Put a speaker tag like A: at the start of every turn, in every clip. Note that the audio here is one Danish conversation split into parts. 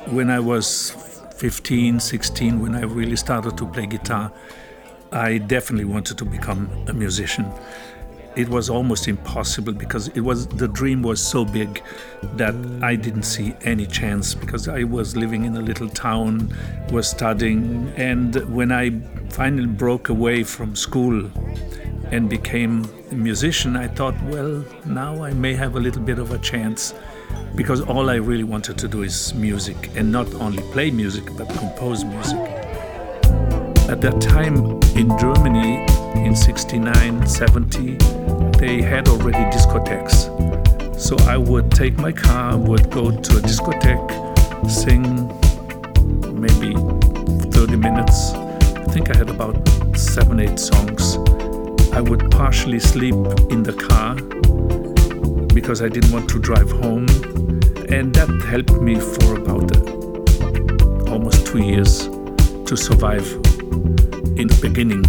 A: When I was 15, 16, when I really started to play guitar, I definitely wanted to become a musician. It was almost impossible because the dream was so big that I didn't see any chance, because I was living in a little town, was studying, and when I finally broke away from school and became a musician, I thought, well, now I may have a little bit of a chance, because all I really wanted to do is music, and not only play music but compose music. At that time in Germany, in 69, 70, they had already discotheques. So I would take my car, would go to a discotheque, sing maybe 30 minutes. I think I had about 7-8 songs. I would partially sleep in the car because I didn't want to drive home. And that helped me for about almost 2 years to survive in the beginning.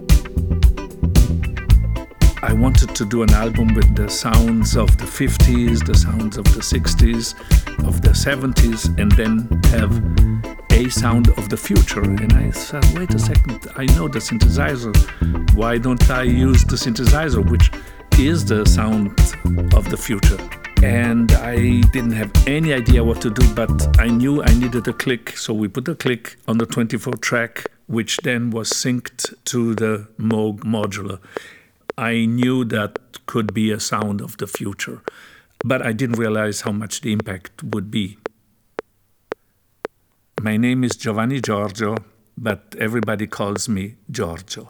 A: I wanted to do an album with the sounds of the 50s, the sounds of the 60s, of the 70s, and then have a sound of the future. And I said, wait a second, I know the synthesizer. Why don't I use the synthesizer, which is the sound of the future? And I didn't have any idea what to do, but I knew I needed a click. So we put a click on the 24 track, which then was synced to the Moog modular. I knew that could be a sound of the future, but I didn't realize how much the impact would be. My name is Giovanni Giorgio, but everybody calls me Giorgio.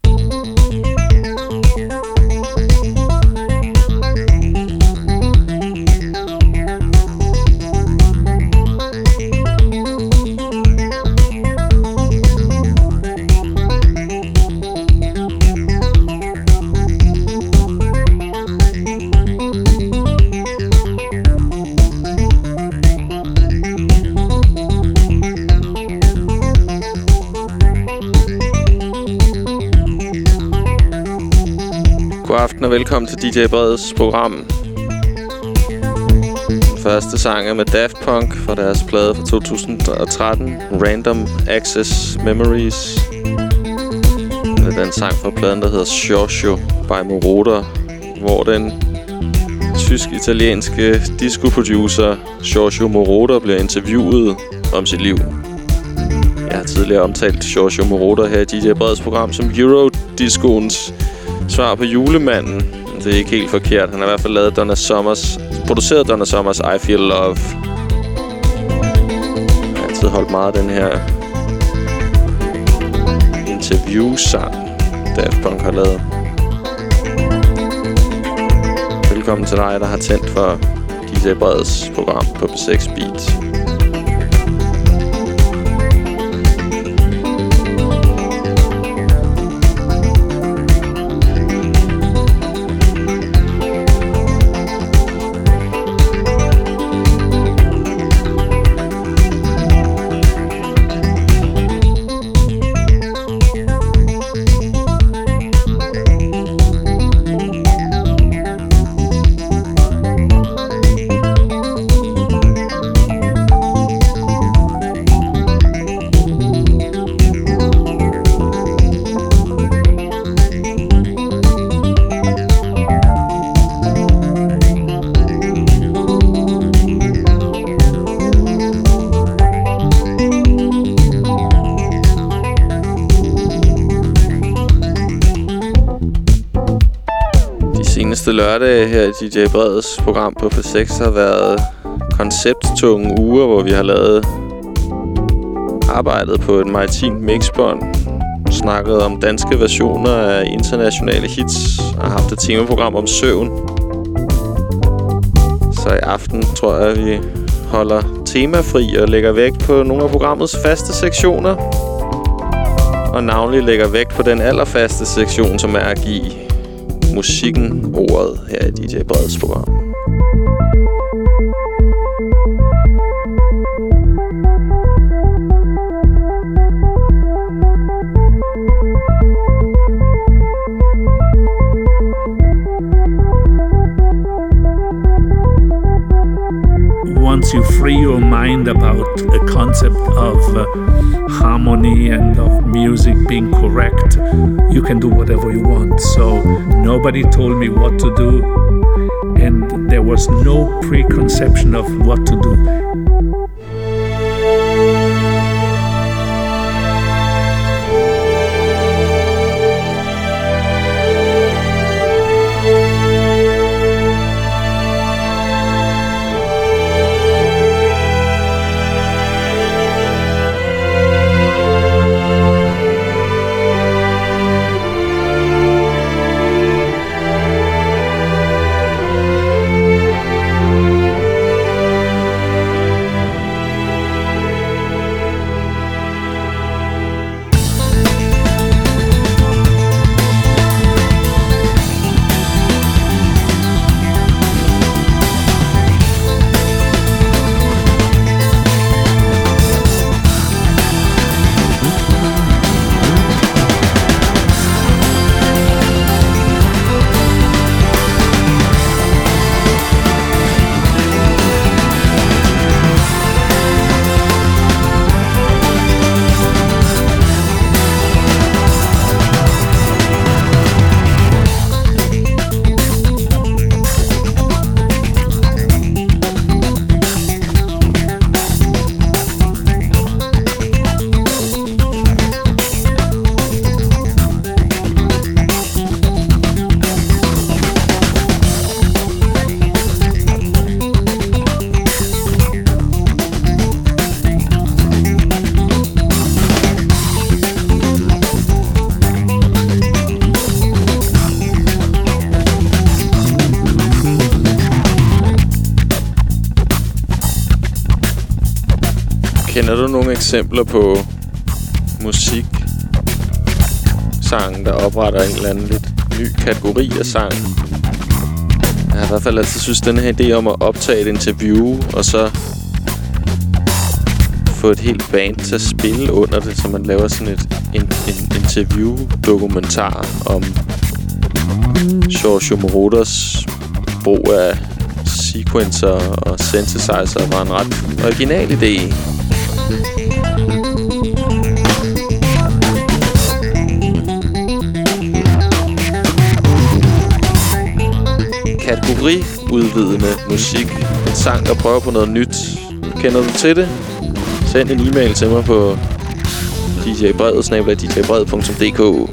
B: God aften og velkommen til DJ Breds program. Den første sang er med Daft Punk fra deres plade fra 2013, Random Access Memories. Det er den sang fra pladen, der hedder Giorgio by Moroder, hvor den tysk-italienske disco-producer Giorgio Moroder bliver interviewet om sit liv. Jeg har tidligere omtalt Giorgio Moroder her i DJ Breds program som Eurodiscoens svar på Julemanden. Det er ikke helt forkert. Han har i hvert fald lavet produceret Donna Summers I Feel Love. Jeg har altid holdt meget af den her interview-sang, Daft Punk har lavet. Velkommen til dig, der har tændt for DJ Breds program på P6 Beat. Lørdag her i DJ Breds program på P6 har været koncepttunge uger, hvor vi har arbejdet på et maritimt mixbånd, snakket om danske versioner af internationale hits og haft et temaprogram om søvn. Så i aften tror jeg, at vi holder temafri og lægger vægt på nogle af programmets faste sektioner. Og navnlig lægger vægt på den allerfaste sektion, som er at give musikken ordet her i DJ Breds program.
A: once you free your mind about a concept of harmony and of music being correct, you can do whatever you want. So nobody told me what to do, and there was no preconception of what to do.
B: Kender du nogle eksempler på musik, sang, der opretter en eller anden lidt ny kategori af sang? Jeg har i hvert fald altid synes, den her idé om at optage et interview, og så få et helt band til at spille under det, så man laver sådan en interview-dokumentar om Giorgio Moroders brug af sequencer og synthesizer, var en ret original idé. Kategoriudvidende musik. En sang, der prøver på noget nyt. Kender du til det? Send en e-mail til mig på djbredet@djbredet.dk.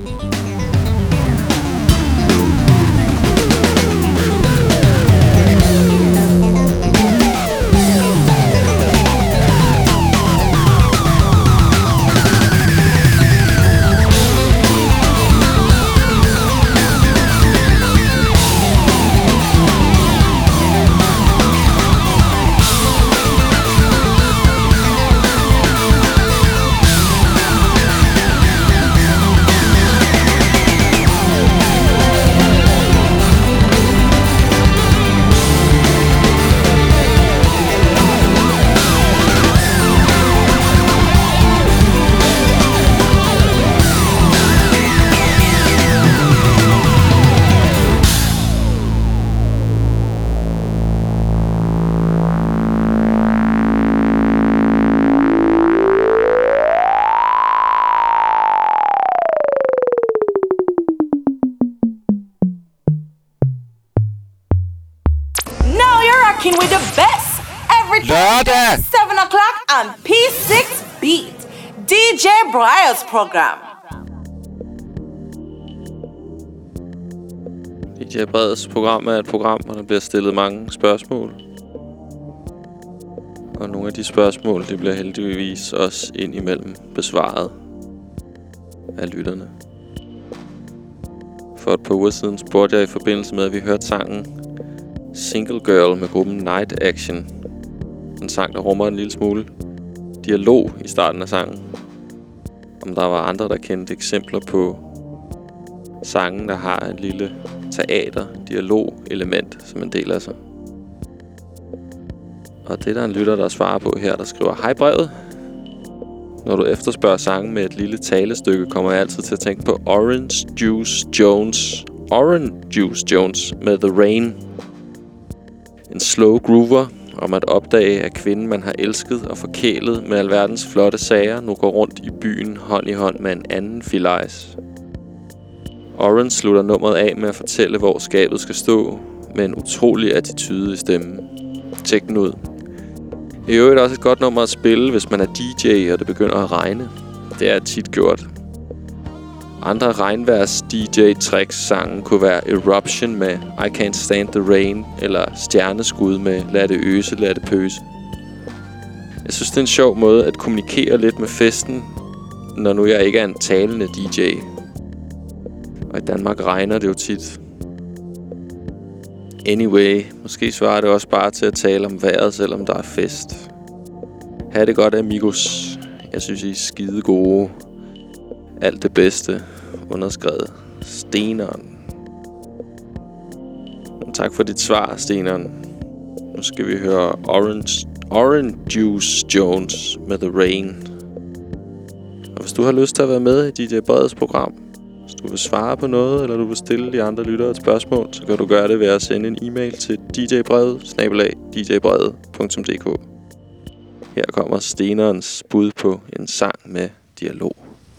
C: Lørdag 7 o'clock on P6 Beat, DJ Bryles program.
B: DJ Breds program er et program, hvor der bliver stillet mange spørgsmål. Og nogle af de spørgsmål, det bliver heldigvis også indimellem besvaret af lytterne. For et par uger siden spurgte jeg i forbindelse med, at vi hørte sangen Single Girl med gruppen Night Action. En sang, der rummer en lille smule dialog i starten af sangen. Om der var andre, der kendte eksempler på sangen, der har et lille teater-dialog-element som en del af sig. Og det er der en lytter, der svarer på her, der skriver: Hej brevet. Når du efterspørger sangen med et lille talestykke, kommer jeg altid til at tænke på Orange Juice Jones med The Rain. En slow groover om at opdage, at kvinden, man har elsket og forkælet med alverdens flotte sager, nu går rundt i byen hånd i hånd med en anden filajs. Orange slutter nummeret af med at fortælle, hvor skabet skal stå, med en utrolig attitude i stemmen. Tjek den ud. I øvrigt også et godt nummer at spille, hvis man er DJ, og det begynder at regne. Det er tit gjort. Andre regnværs DJ-tricks-sange kunne være Eruption med I Can't Stand the Rain, eller Stjerneskud med Lad det øse, lad det pøse. Jeg synes, det er en sjov måde at kommunikere lidt med festen, når nu jeg ikke er en talende DJ. Og i Danmark regner det jo tit. Anyway, måske svarer det også bare til at tale om vejret, selvom der er fest. Ha' det godt, amigos. Jeg synes, I er skide gode. Alt det bedste. Underskrevet Steneren. Tak for dit svar, Steneren. Nu skal vi høre Orange Juice Jones med The Rain. Og hvis du har lyst til at være med i DJ Breds program, hvis du vil svare på noget, eller du vil stille de andre lyttere et spørgsmål, så kan du gøre det ved at sende en e-mail til djbred@djbred.dk. Her kommer Stenerens bud på en sang med dialog.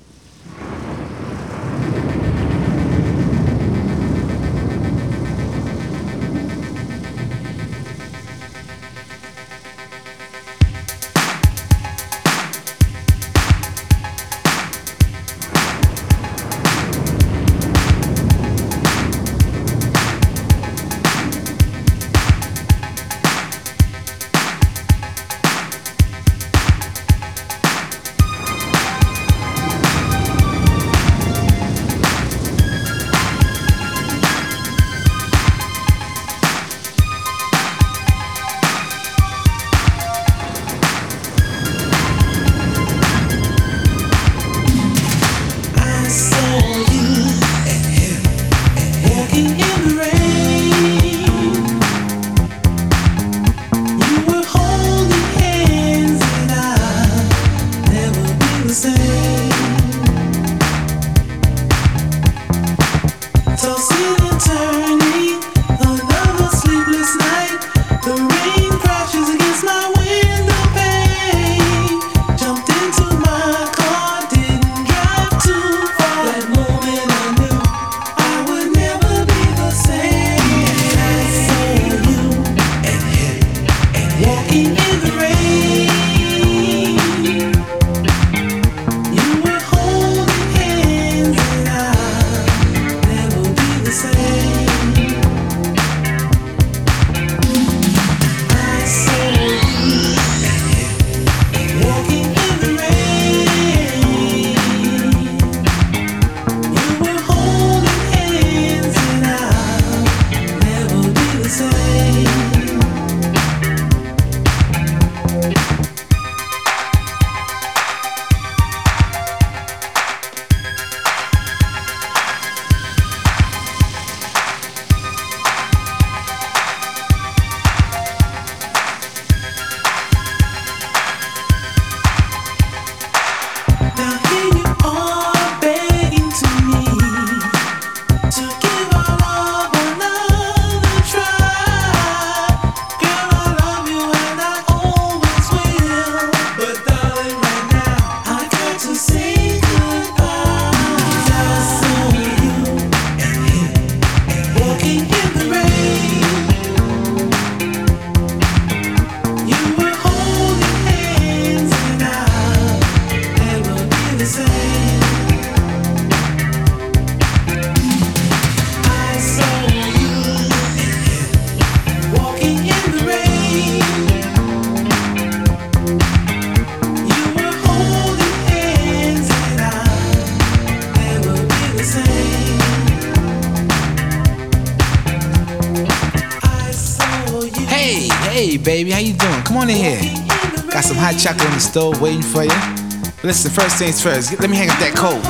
D: Baby, how you doing? Come on in here. Got some hot chocolate on the stove waiting for you. But listen, first things first, let me hang up that coat.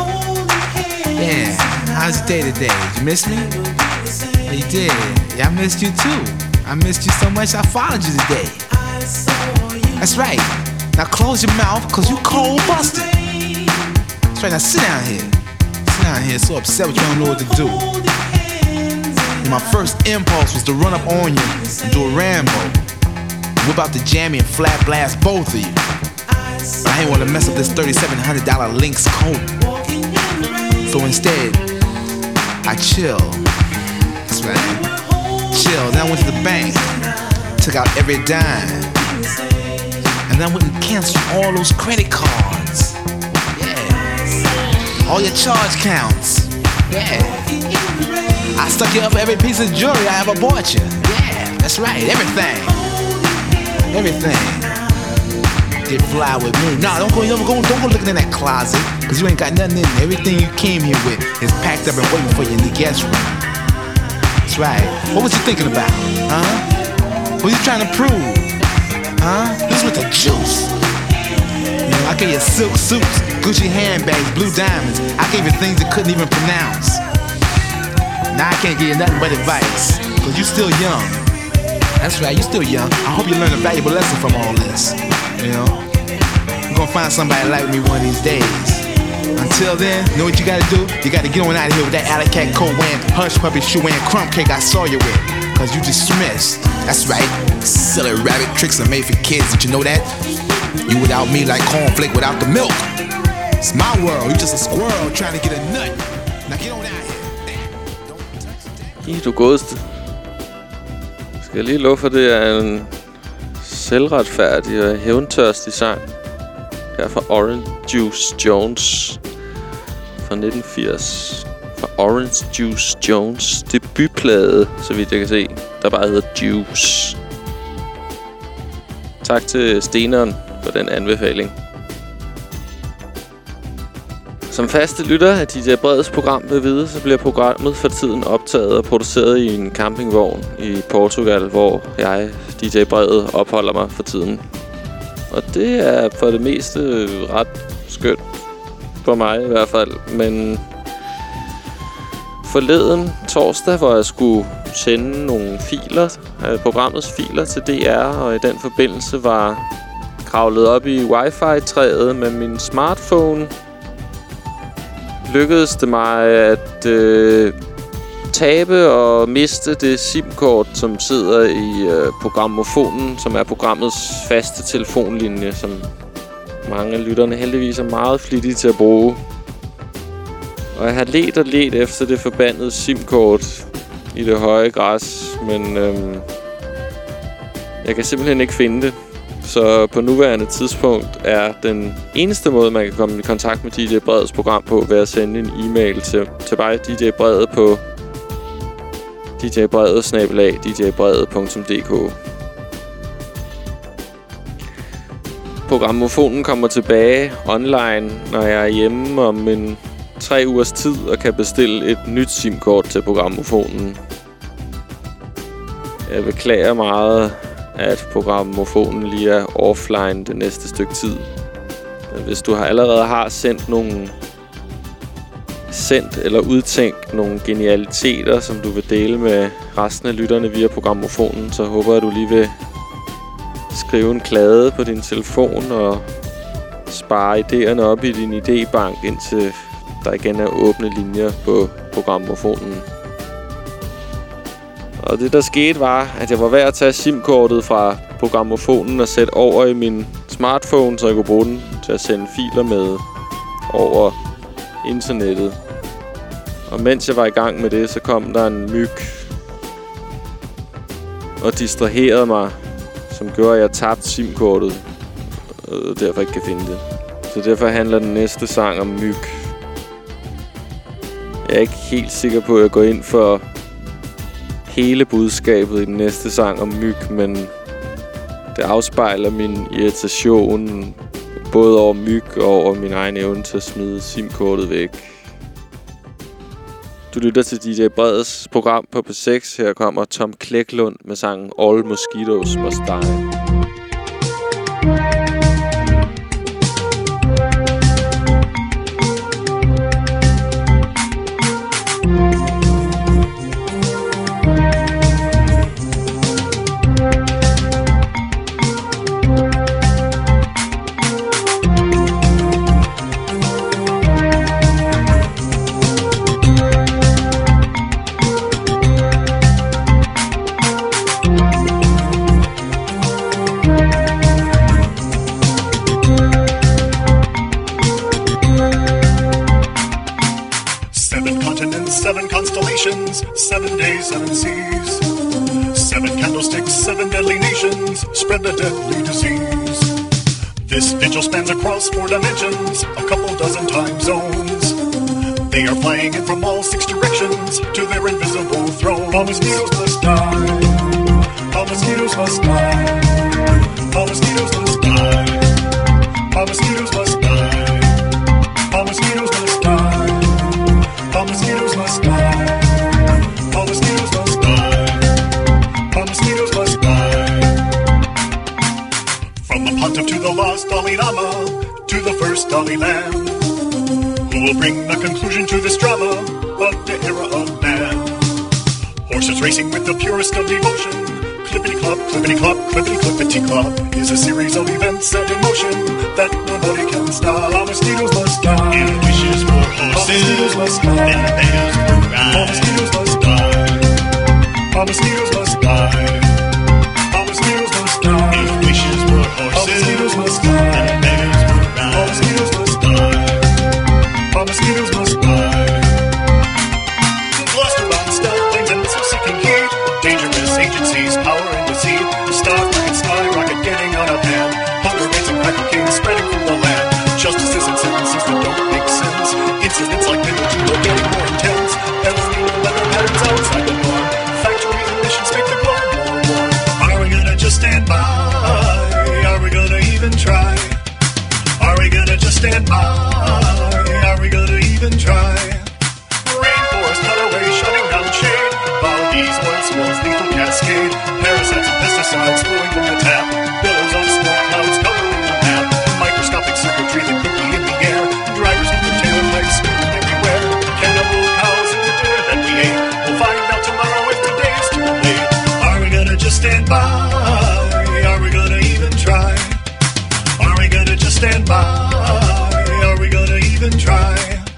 D: Yeah, how's your day today? Did you miss me? Oh, you did? Yeah, I missed you too. I missed you so much I followed you today. That's right. Now close your mouth, cause you cold busted. That's right, now sit down here. Sit down here, so upset with you, don't know what to do. And my first impulse was to run up on you and do a Rambo. whip out the jammy and flat blast both of you. But I ain't wanna mess up this $3,700 Lynx coat. So instead, I chill. That's right. Chill. Then I went to the bank, took out every dime, and then I went and canceled all those credit cards. Yeah. All your charge counts. Yeah. I stuck you up for every piece of jewelry I ever bought you. Yeah, that's right. Everything. Everything. Did fly with me. Nah, don't go looking in that closet, cause you ain't got nothing in there. Everything you came here with is packed up and waiting for you in the guest room. That's right. What was you thinking about? Huh? What was you trying to prove? Huh? This was the juice. You know, I gave you silk suits, Gucci handbags, blue diamonds. I gave you things you couldn't even pronounce. Now I can't give you nothing but advice, cause you still young. That's right, you still young. I hope you learn a valuable lesson from all this. You know, I'm gonna find somebody like me one of these days. Until then, know what you gotta do? You gotta get on out of here with that alley cat coat wearing, hush puppy shoe wearing, crumb cake I saw you with. Cause you dismissed. That's right. Silly rabbit tricks are made for kids. Did you know that? You without me like cornflake without the milk. It's my world. You just a squirrel trying to get a nut. Now get on out of here.
B: Du godeste. Skal jeg lige love for, det er en selvretfærdig og hævntørstig sang. Her fra Orange Juice Jones fra 1980. Fra Orange Juice Jones debutplade, så vidt jeg kan se, der bare hedder Juice. Tak til Steneren for den anbefaling. Som faste lytter af DJ Breds program vil vide, så bliver programmet for tiden optaget og produceret i en campingvogn i Portugal, hvor jeg, DJ Bred, opholder mig for tiden. Og det er for det meste ret skønt for mig i hvert fald. Men forleden torsdag, hvor jeg skulle sende nogle filer, programmets filer til DR, og i den forbindelse var kravlet op i wifi-træet med min smartphone, lykkedes det mig at tabe og miste det SIM-kort, som sidder i programmofonen, som er programmets faste telefonlinje, som mange af lytterne heldigvis er meget flittige til at bruge. Og jeg har ledt efter det forbandede SIM-kort i det høje græs, men jeg kan simpelthen ikke finde det. Så på nuværende tidspunkt er den eneste måde, man kan komme i kontakt med DJ Breds program på, ved at sende en e-mail til mig, DJ Bredet, på djbredet@djbredet.dk. Programmofonen kommer tilbage online, når jeg er hjemme om 3 ugers tid og kan bestille et nyt SIM-kort til programmofonen. Jeg beklager meget, at programmofonen lige er offline det næste stykke tid. Hvis du allerede har sendt eller udtænkt nogle genialiteter, som du vil dele med resten af lytterne via programmofonen, så håber jeg, du lige vil skrive en klade på din telefon og spare idéerne op i din idébank, indtil der igen er åbne linjer på programmofonen. Og det der skete var, at jeg var ved at tage SIM-kortet fra programmofonen og sætte over i min smartphone, så jeg kunne bruge den til at sende filer med over internettet. Og mens jeg var i gang med det, så kom der en myg og distraherede mig, som gjorde, at jeg tabte SIM-kortet og derfor ikke kan finde det. Så derfor handler den næste sang om myg. Jeg er ikke helt sikker på, at jeg går ind for hele budskabet i den næste sang om myg, men det afspejler min irritation både over myg og over min egen evne til at smide SIM-kortet væk. Du lytter til DJ Breds program på P6. Her kommer Tom Klæklund med sangen All Mosquitoes Must Die.
E: nations, 7 days, 7 seas. 7 candlesticks, 7 deadly nations, spread the deadly disease. This vigil spans across 4 dimensions, a couple dozen time zones. They are flying in from all 6 directions to their invisible throne. All mosquitoes must die. All mosquitoes must die. All mosquitoes must die. All mosquitoes must die. All mosquitoes must die. All mosquitoes must die. All mosquitoes must die. All mosquitoes must die. From the pontiff to the lost Dalai Lama, to the first Dalai Lamb, who will bring the conclusion to this drama of the era of man. Horses racing with the purest of devotion. Clippity-clop, clippity-clop, clippity-clippity-clop is a series of events set in motion that nobody can stop. All mosquitoes must die. And wishes for horses. All mosquitoes must die. And bears for ride. All mosquitoes must die. All mosquitoes must die. All mosquitoes must die. And wishes for horses. All mosquitoes must die. And bears for ride. All mosquitoes must die. All mosquitoes must die. Lost around stealth planes and missiles seeking heat. Dangerous agencies, power and deceit. Stock market, skyrocket, getting out of hand. Hunger rates and crack cocaine spreading through the land. Justices and sentences that don't make sense. Incidents like energy are getting more intense. Everything weather patterns outside the norm. Factories and missions make the globe more warm. Are we gonna just stand by? Are we gonna even try? Are we gonna just stand by? Are we gonna even try? Rainforest cut away, shutting down shade. Bodies once was lethal cascade. Parasites and pesticides flowing from the tap. Billows of smoke clouds covering the map. Microscopic circuitry that could be in the air. Drivers with the taillights spinning everywhere. Cannibal cows in the deer that we ate. We'll find out tomorrow if today's too late. Are we gonna just stand by? Are we gonna even try? Are we gonna just stand by? Are we gonna even try?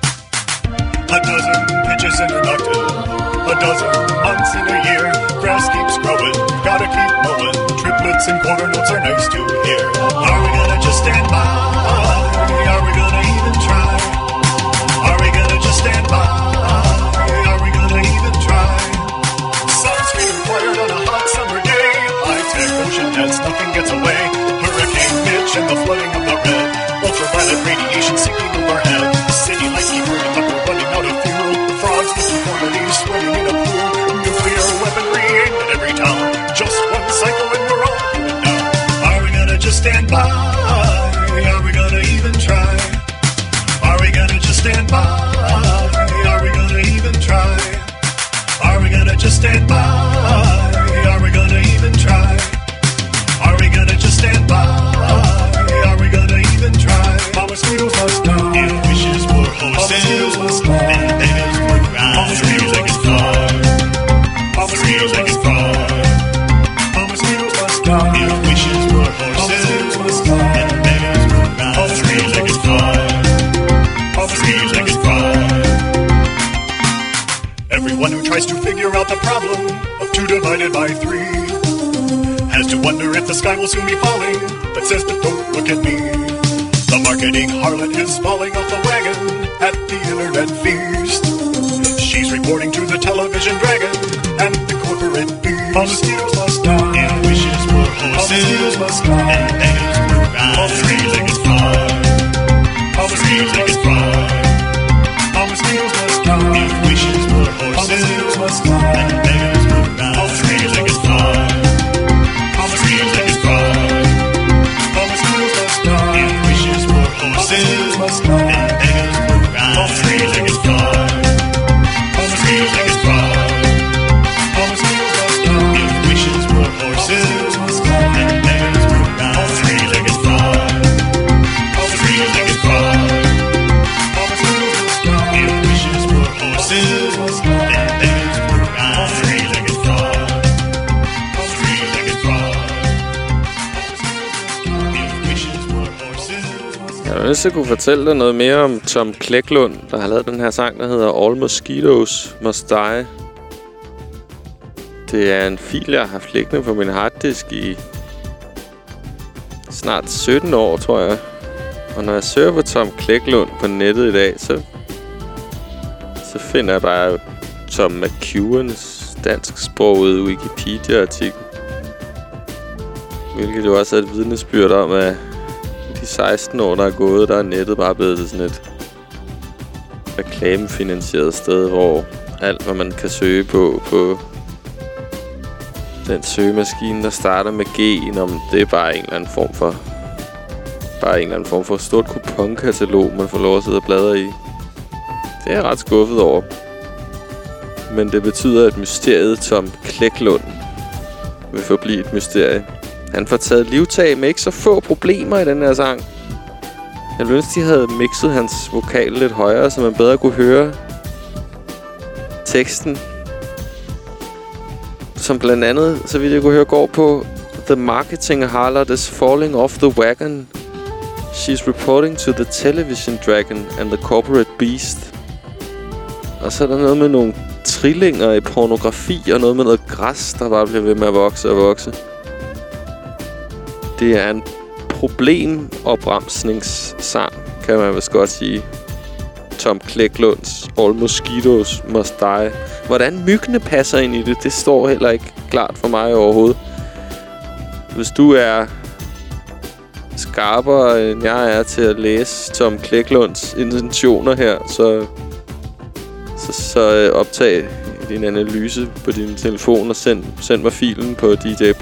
E: A dozen pitches introductive, a dozen months in a year. Grass keeps growing, gotta keep mowing. Triplets and quarter notes are nice to hear. Are we gonna just stand by? Are we gonna even try? Are we gonna just stand by? Are we gonna even try? Sunscreen required on a hot summer day. High-tech ocean nets, nothing gets away. Hurricane Mitch and the flooding of the red. Ultraviolet radiation sinking overhead. City lights keep burning up, we're running out of fuel. Frogs with deformities swimming in a pool. Nuclear weaponry aimed at every town. Just one cycle and we're all going down. Are we gonna just stand by? Are we gonna even try? Are we gonna just stand by? Are we gonna even try? Are we gonna just stand by? Are we gonna even try? Are we gonna just stand by? Are we gonna even try? All mosquitoes must die. And wishes for horses. All mosquitoes must die. And beggars for ride. All mosquitoes like a frog. All mosquitoes like a frog. All mosquitoes must die. And wishes for horses. All mosquitoes must die. And beggars for ride. All mosquitoes like a frog. All mosquitoes like a frog. Everyone who tries to figure out the problem of 2 divided by 3 has to wonder if the sky will soon be falling, but says, but don't look at me. The marketing harlot is falling off the wagon at the internet feast. She's reporting to the television dragon and the corporate beast. All mosquitoes must die. And wishes for horses. All mosquitoes must die. And beggars for ride. All three-legged frog. All three-legged frog. All mosquitoes must die. And wishes for horses. All mosquitoes must die. And beggars for ride. All three-legged frog. All three-legged frog. All mosquitoes must die. And wishes for horses. Must die. And beggars for ride. All three-legged frog. All three-legged frog. All mosquitoes must die. And wishes for horses. Must die. And beggars for ride. All three-legged frog. All three-legged frog. All mosquitoes must die. And wishes for horses. Must die. And beggars for ride. All three-legged frog. All three-legged frog. And wishes for horses.
B: Jeg vil ønske, at kunne fortælle dig noget mere om Tom Klæklund, der har lavet den her sang, der hedder All Mosquitoes Must Die. Det er en fil, jeg har haft liggende på min harddisk i snart 17 år, tror jeg. Og når jeg søger på Tom Klæklund på nettet i dag, så finder jeg bare Tom McEwens dansksprogede Wikipedia-artikel. Hvilket jo også er et vidnesbyrd om, at de 16 år, der er gået, der er nettet bare blevet til sådan et reklamefinansieret sted, hvor alt, hvad man kan søge på den søgemaskine, der starter med G, om det er bare en eller anden form for stort kuponkatalog, man får lov at sidde og bladre i. Det er jeg ret skuffet over. Men det betyder, at mysteriet Tom Klæklund vil forblive et mysterie. Han får taget livtag med ikke så få problemer i den her sang. Jeg ville ønske, de havde mixet hans vokal lidt højere, så man bedre kunne høre teksten. Som blandt andet, så vidt jeg kunne høre, går på: The marketing harlot is falling off the wagon. She's reporting to the television dragon and the corporate beast. Og så er der noget med nogle trillinger i pornografi, og noget med noget græs, der bare bliver ved med at vokse og vokse. Det er en problemopbremsningssang, kan man vist godt sige. Tom Klæklunds All Mosquitoes Must Die. Hvordan myggene passer ind i det, det står heller ikke klart for mig overhovedet. Hvis du er skarpere end jeg er til at læse Tom Klæklunds intentioner her, så optag din analyse på din telefon og send mig filen på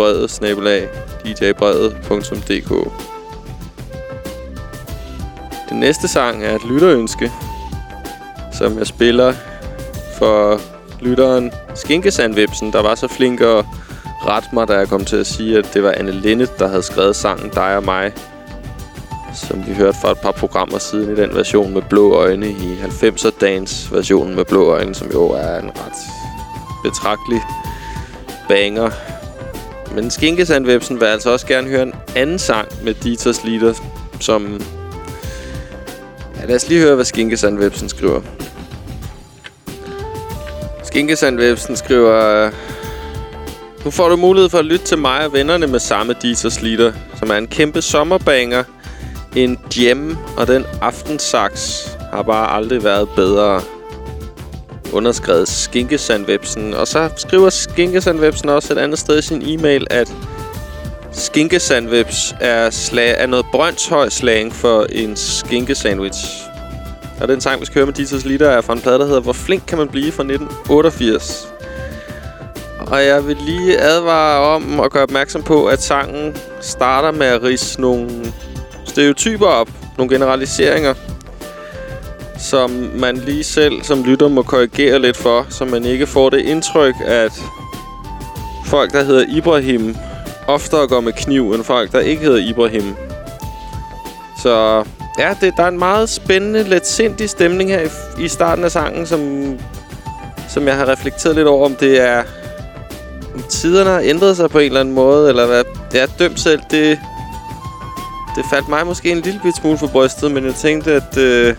B: djbrede@djbrede.dk. Den næste sang er et lytterønske, som jeg spiller for lytteren Skinkesandvipsen, der var så flink at rette mig, da jeg kom til at sige, at det var Anne Linnet, der havde skrevet sangen Dig og mig, som vi hørte for et par programmer siden i den version med blå øjne, i 90'er dance versionen med blå øjne, som jo er en ret betragtelig banger. Men Skinkesandvipsen vil altså også gerne høre en anden sang med Dieters Lieder, som... Ja, lad os lige høre, hvad Skinkesandvipsen skriver. Skinkesandvipsen skriver: Nu får du mulighed for at lytte til mig og vennerne med samme Dieters Lieder, som er en kæmpe sommerbanger, en gem, og den aftensaks har bare aldrig været bedre. Underskrevet Skinkesandvipsen. Og så skriver Skinkesandvipsen også et andet sted i sin e-mail, at skinkesandvips er noget Brønshøj slang for en skinkesandwich. Og den sang, vi skal høre med Dieters Lieder, er fra en plade, der hedder Hvor flink kan man blive, fra 1988. Og jeg vil lige advare om at gøre opmærksom på, at sangen starter med at ridse nogle stereotyper op, nogle generaliseringer, som man lige selv som lytter må korrigere lidt for, så man ikke får det indtryk, at folk, der hedder Ibrahim, oftere går med kniv end folk, der ikke hedder Ibrahim. Så ja, der er en meget spændende, letsindig stemning her i starten af sangen, som jeg har reflekteret lidt over, om det er... om tiderne har ændret sig på en eller anden måde, eller hvad. Det er dømt selv, det faldt mig måske en lille smule for brystet, men jeg tænkte, at det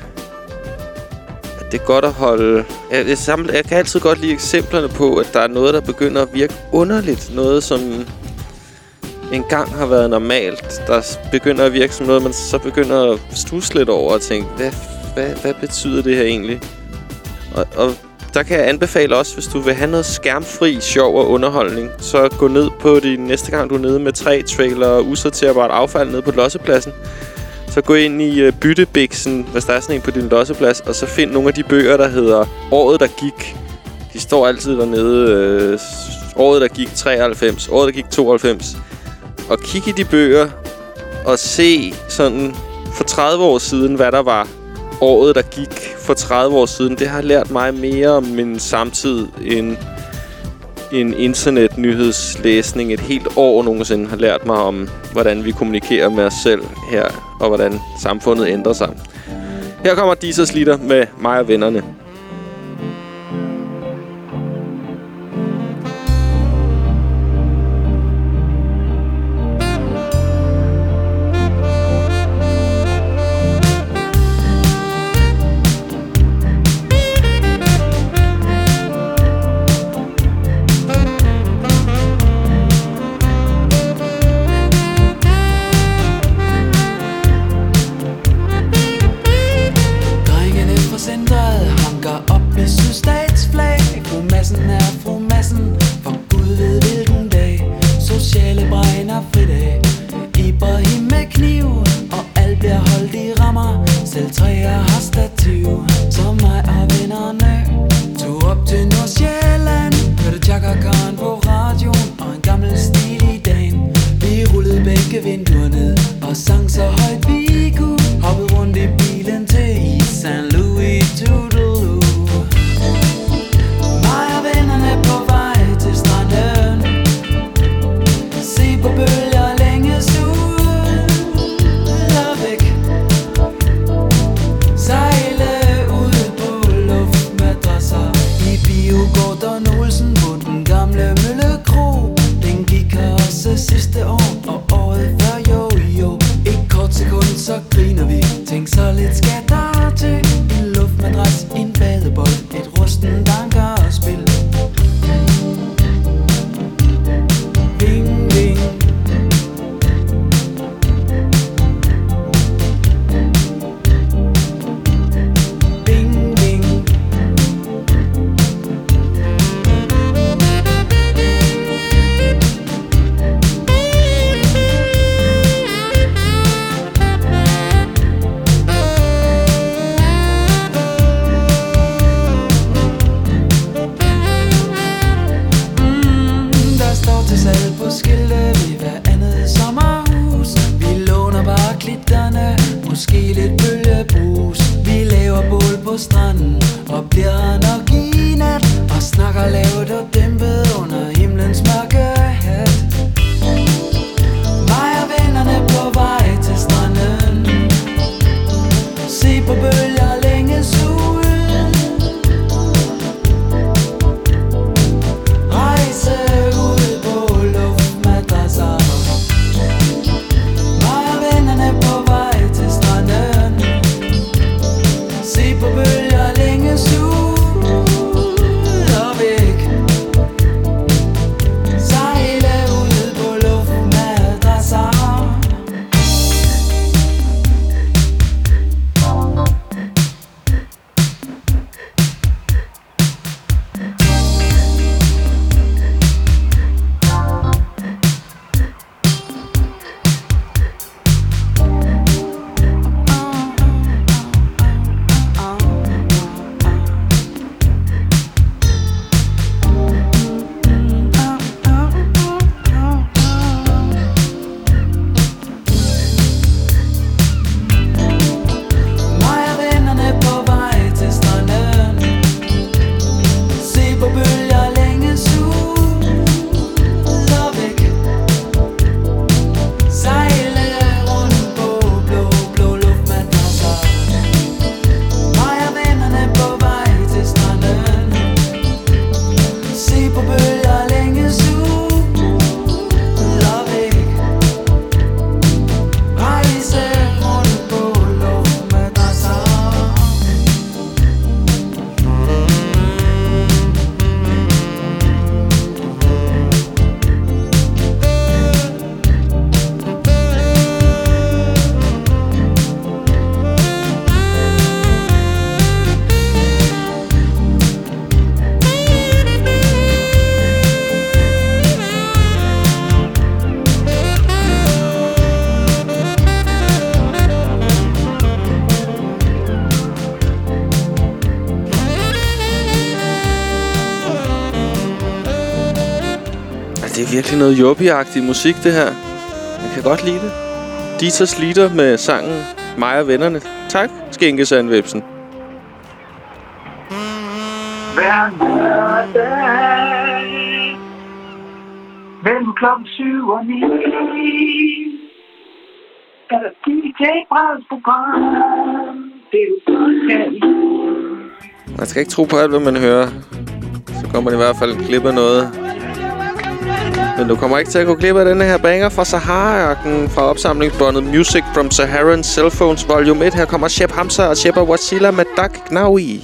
B: er godt at holde... Jeg kan altid godt lide eksemplerne på, at der er noget, der begynder at virke underligt. Noget, som engang har været normalt, der begynder at virke som noget, man så begynder at studse lidt over og tænke, hvad betyder det her egentlig? Og der kan jeg anbefale også, hvis du vil have noget skærmfri, sjov og underholdning, så gå ned på næste gang du er nede med 3 trailer og usorterbart affald nede på lossepladsen. Så gå ind i byttebiksen, hvis der er sådan en på din losseplads, og så find nogle af de bøger, der hedder Året, der gik. De står altid dernede. Året, der gik 93, året, der gik 92. Og kig i de bøger og se sådan for 30 år siden, hvad der var året, der gik for 30 år siden. Det har lært mig mere om min samtid end en internetnyhedslæsning et helt år nogensinde har lært mig om, hvordan vi kommunikerer med os selv her, og hvordan samfundet ændrer sig. Her kommer Dieters Lieder med mig og vennerne.
F: Drengene fra centret har og sang så højt vi kunne. Hoppede rundt i bilen til i St. Louis Toodaloo. Mig og vennerne på vej til stranden, se på bølger længes ud og væk. Sejle ud på luftmadrasser i Biogården Olsen på den gamle Møllekro. Den gik her også sidste år og året før jo. Et kort sekund så griner vi. Tænk så lidt skal der til. En luftmadras, en badebold, et rusten dankerspil. Bing, bing. Bing, bing. Der står til salg på skilte ved hver andet sommerhus. Vi låner bare klitterne, måske lidt bølgebrus. Vi laver bål på stranden og bliver her nok i nat, og snakker lavt og dæmpet under himlens mørke hat. Mig og vennerne på vej til stranden, se på bølger længes ud. Rejse ud på luftmadrasser. Mig og vennerne på vej til stranden, se på bølger længes ud og væk. Sejle ud på luftmadrasser. Mig og vennerne på vej til stranden, se på bølger længes ud og væk. Sejle rundt på blå luftmadrasser. Mig og vennerne på vej til stranden, se på bølger længes ud og væk. Rejse rundt på luftmadrasser.
B: Det er virkelig noget yuppie-agtig musik, det her. Jeg kan godt lide det. Dieter Sliter med sangen Mig og vennerne. Tak, Skinkesandvipsen.
G: Hver lørdag mellem klokken 7 og 9 er der DJ Breds program. Det er jo
B: Man skal ikke tro på alt, hvad man hører. Så kommer man i hvert fald glip af noget. Men du kommer ikke til at gå glip af denne her banger fra Sahara-ørkenen fra opsamlingsbåndet Music from Saharan Cellphones Volume 1. Her kommer Shep Hamza og Sheba Wasila med Dak Gnawi.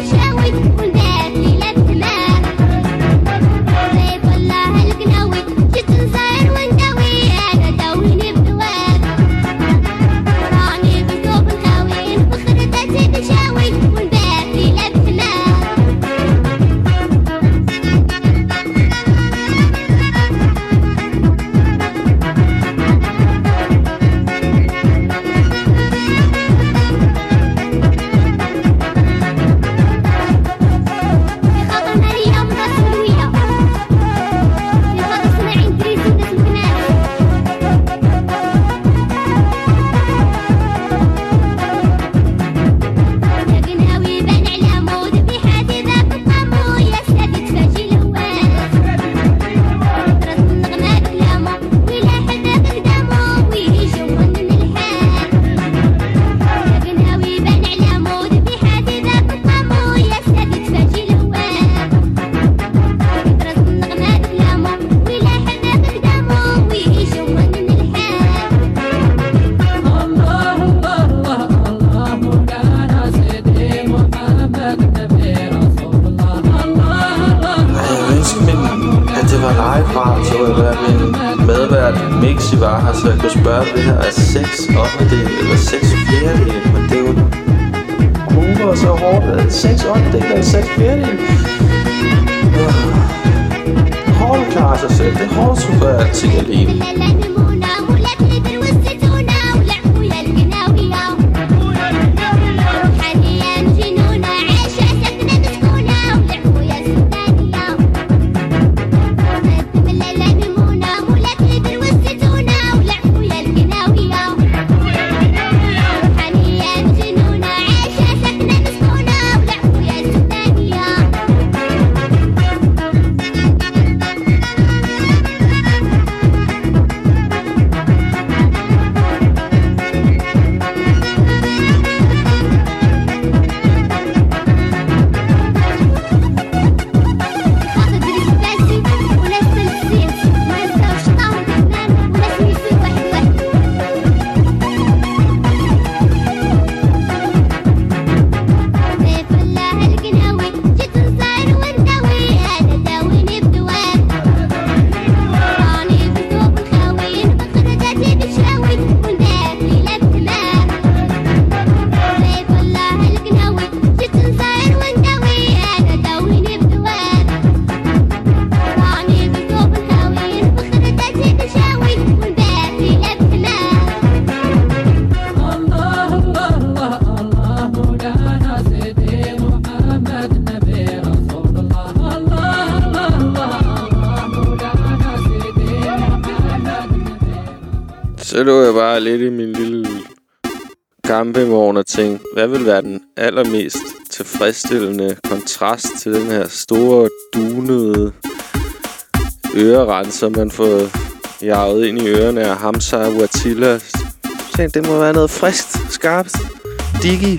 H: Yeah.
B: radio, eller min medvært Mixi var her, så jeg kunne spørge, det her er 6/8 eller 6/4, men det er jo humor så hårdt, at 6/8 eller 6/4. Hårdt klarer sig selv, det er hårdt for alting alene. Så lå jeg bare lidt i min lille campingvogn og tænkte, hvad vil være den allermest tilfredsstillende kontrast til den her store, dunede ørerenser, man får jaget ind i ørerne af Hamza og Attila. Jeg tænkte, det må være noget friskt, skarpt, diggy.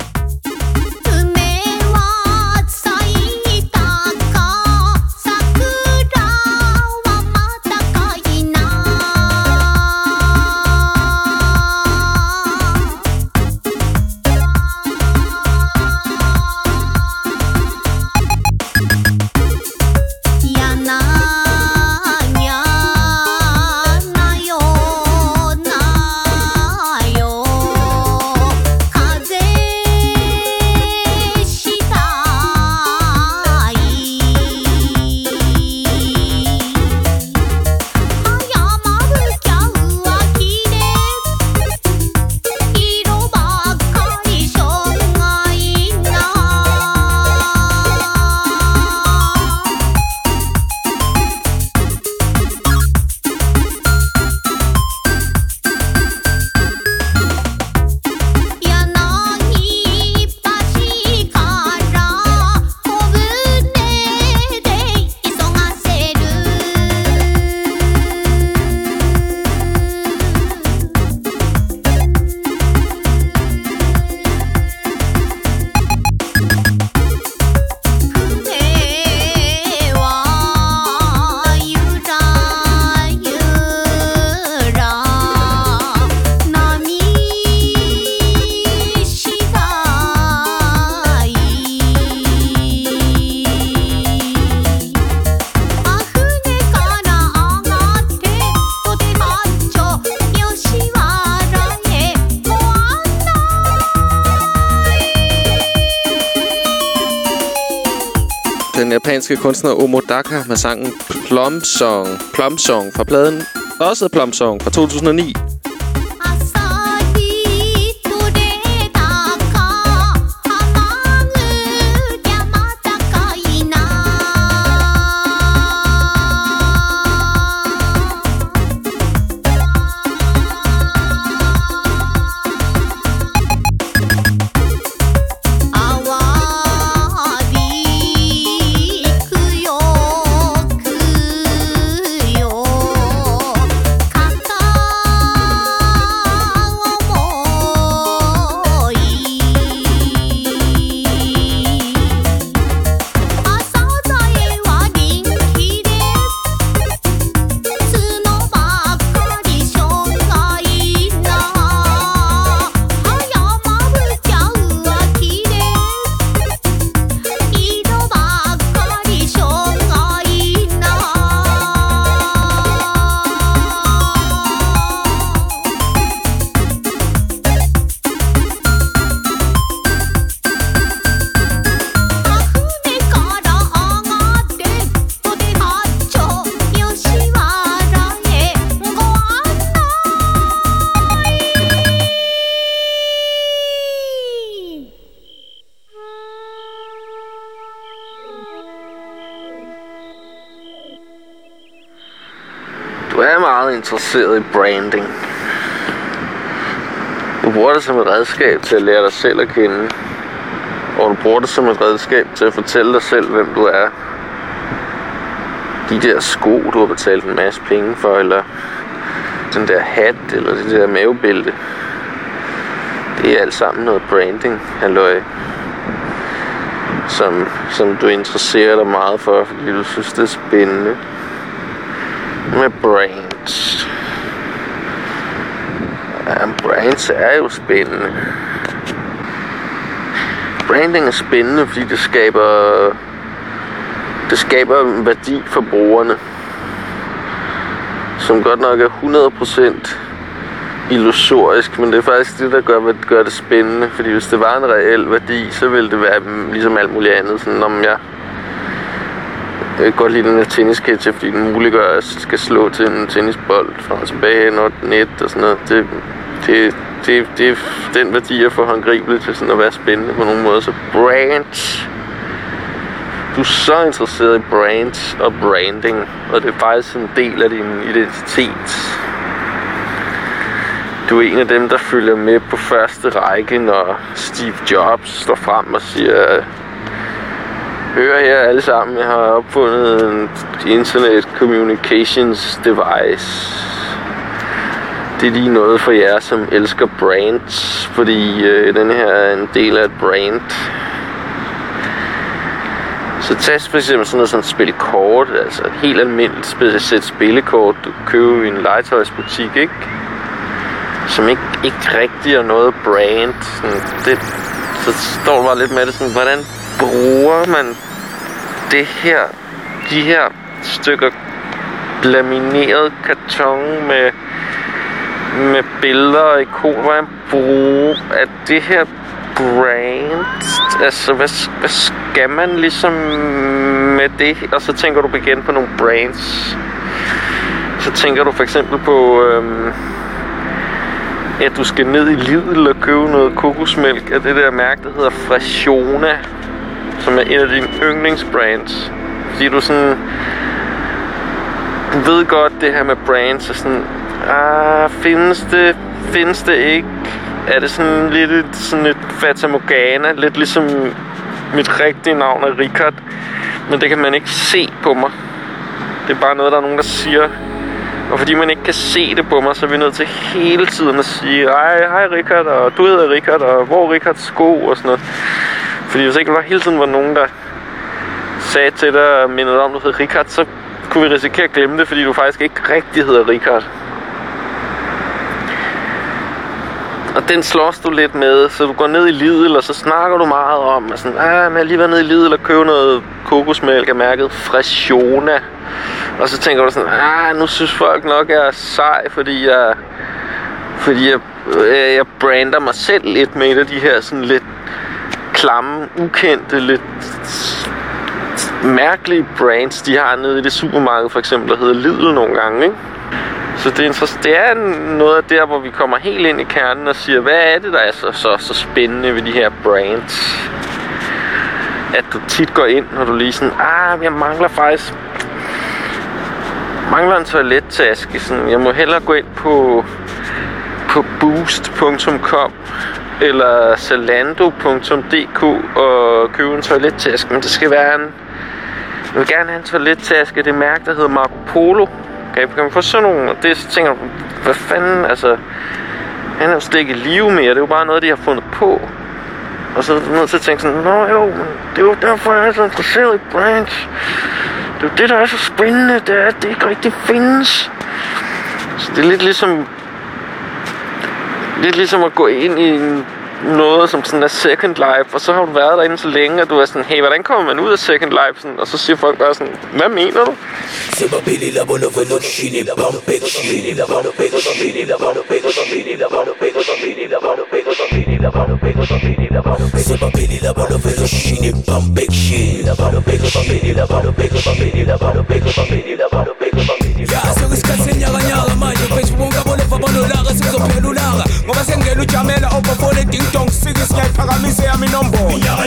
B: Den japanske kunstner Omodaka med sangen Plum Song fra pladen også Plum Song fra 2009. Du er meget interesseret i branding. Du bruger det som et redskab til at lære dig selv at kende. Og du bruger det som et redskab til at fortælle dig selv, hvem du er. De der sko, du har betalt en masse penge for, eller den der hat, eller det der mavebælte. Det er alt sammen noget branding, halløj. Som du interesserer dig meget for, fordi du synes, det er spændende. Med brands. Ja, brands er jo spændende. Branding er spændende, fordi det skaber en værdi for brugerne, som godt nok er 100% illusorisk, men det er faktisk det, der gør det spændende. Fordi hvis det var en reel værdi, så ville det være ligesom alt muligt andet. Sådan, om jeg kan godt lide den her tennisketcher, fordi den muliggør, at jeg skal slå til en tennisbold fra og tilbage, når net og sådan noget. Det er den værdi, jeg får håndgribeligt til sådan at være spændende på nogen måde. Så brands. Du er så interesseret i brands og branding, og det er faktisk en del af din identitet. Du er en af dem, der følger med på første række, når Steve Jobs står frem og siger: hør her alle sammen, jeg har opfundet en internet communications device. Det er lige noget for jer, som elsker brands, fordi den her er en del af et brand. Så tag for eksempel sådan noget som spille kort, altså et helt almindeligt sæt spillekort, du køber i en legetøjsbutik, ikke? Som ikke rigtig er noget brand. Sådan, så står der bare lidt med det sådan, hvordan bruger man det her, de her stykker lamineret karton med billeder og ikoner, hvordan bruger at det her brand, altså hvad skal man ligesom med det? Og så tænker du igen på nogle brands. Så tænker du for eksempel på at du skal ned i Lidl og købe noget kokosmælk af det der mærke, der hedder Freshona, som er en af dine yndlingsbrands. Fordi du sådan, du ved godt det her med brands er sådan, findes det ikke? Er det sådan lidt sådan et fatamorgana, lidt ligesom mit rigtige navn er Richard, men det kan man ikke se på mig. Det er bare noget, der er nogen, der siger. Og fordi man ikke kan se det på mig, så er vi nødt til hele tiden at sige: hej Richard, og du hedder Richard, og hvor er Richards sko, og sådan noget. Fordi hvis ikke der hele tiden var nogen, der sagde til dig og mindede om, du hed Richard, så kunne vi risikere at glemme det, fordi du faktisk ikke rigtig hedder Richard. Og den slås du lidt med, så du går ned i Lidl, og så snakker du meget om, sådan, men jeg har lige været ned i Lidl og købe noget kokosmælk af mærket Freshona. Og så tænker du sådan, nu synes folk nok, jeg er sej, fordi jeg brander mig selv lidt med et af de her sådan lidt klamme, ukendte, lidt mærkelige brands, de har nede i det supermarked, for eksempel, der hedder Lidl nogle gange, ikke? Så det er noget af der, hvor vi kommer helt ind i kernen og siger, hvad er det, der er så spændende ved de her brands? At du tit går ind, når du lige sådan, jeg mangler en toilettaske. Sådan, jeg må hellere gå ind på boost.com eller zalando.dk og købe en toilettaske. Men det skal være jeg vil gerne have en toilettaske. Det er mærke, der hedder Marco Polo. Kan man få sådan nogle? Og det tænker du, hvad fanden, altså, han er jo slet ikke i live mere. Det er jo bare noget, de har fundet på. Og så er du nødt til at tænke sådan, men det er jo derfor, jeg er så interesseret i brands. Det er jo det, der er så spændende, det er, at det ikke rigtig findes. Så det er lidt ligesom at gå ind i noget, som sådan er Second Life, og så har du været derinde så længe, at du er sådan, hey, hvordan kommer man ud af Second Life? Sådan, og så siger folk bare sådan, hvad mener du?
H: Ngoba sengena ujamela overfone ding dong siki siyayiphakamisa yami inombolo inyaka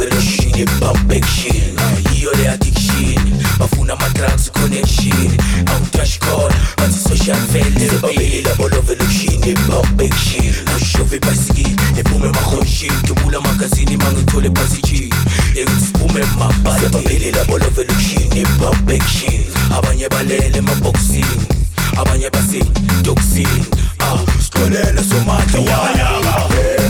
I: revolution perfection hiyo le addiction bafuna ama-drugs connection awudash call anti-social failure sebabili labo revolution perfection ashove ibhayisikili ephume emakhonshini dubula amagazini mangithole phasijini ekuthi siphume emabhadi sebabili labo revolution perfection abanye balele emabhokisini abanye basedoksini sikholela somandla wayaba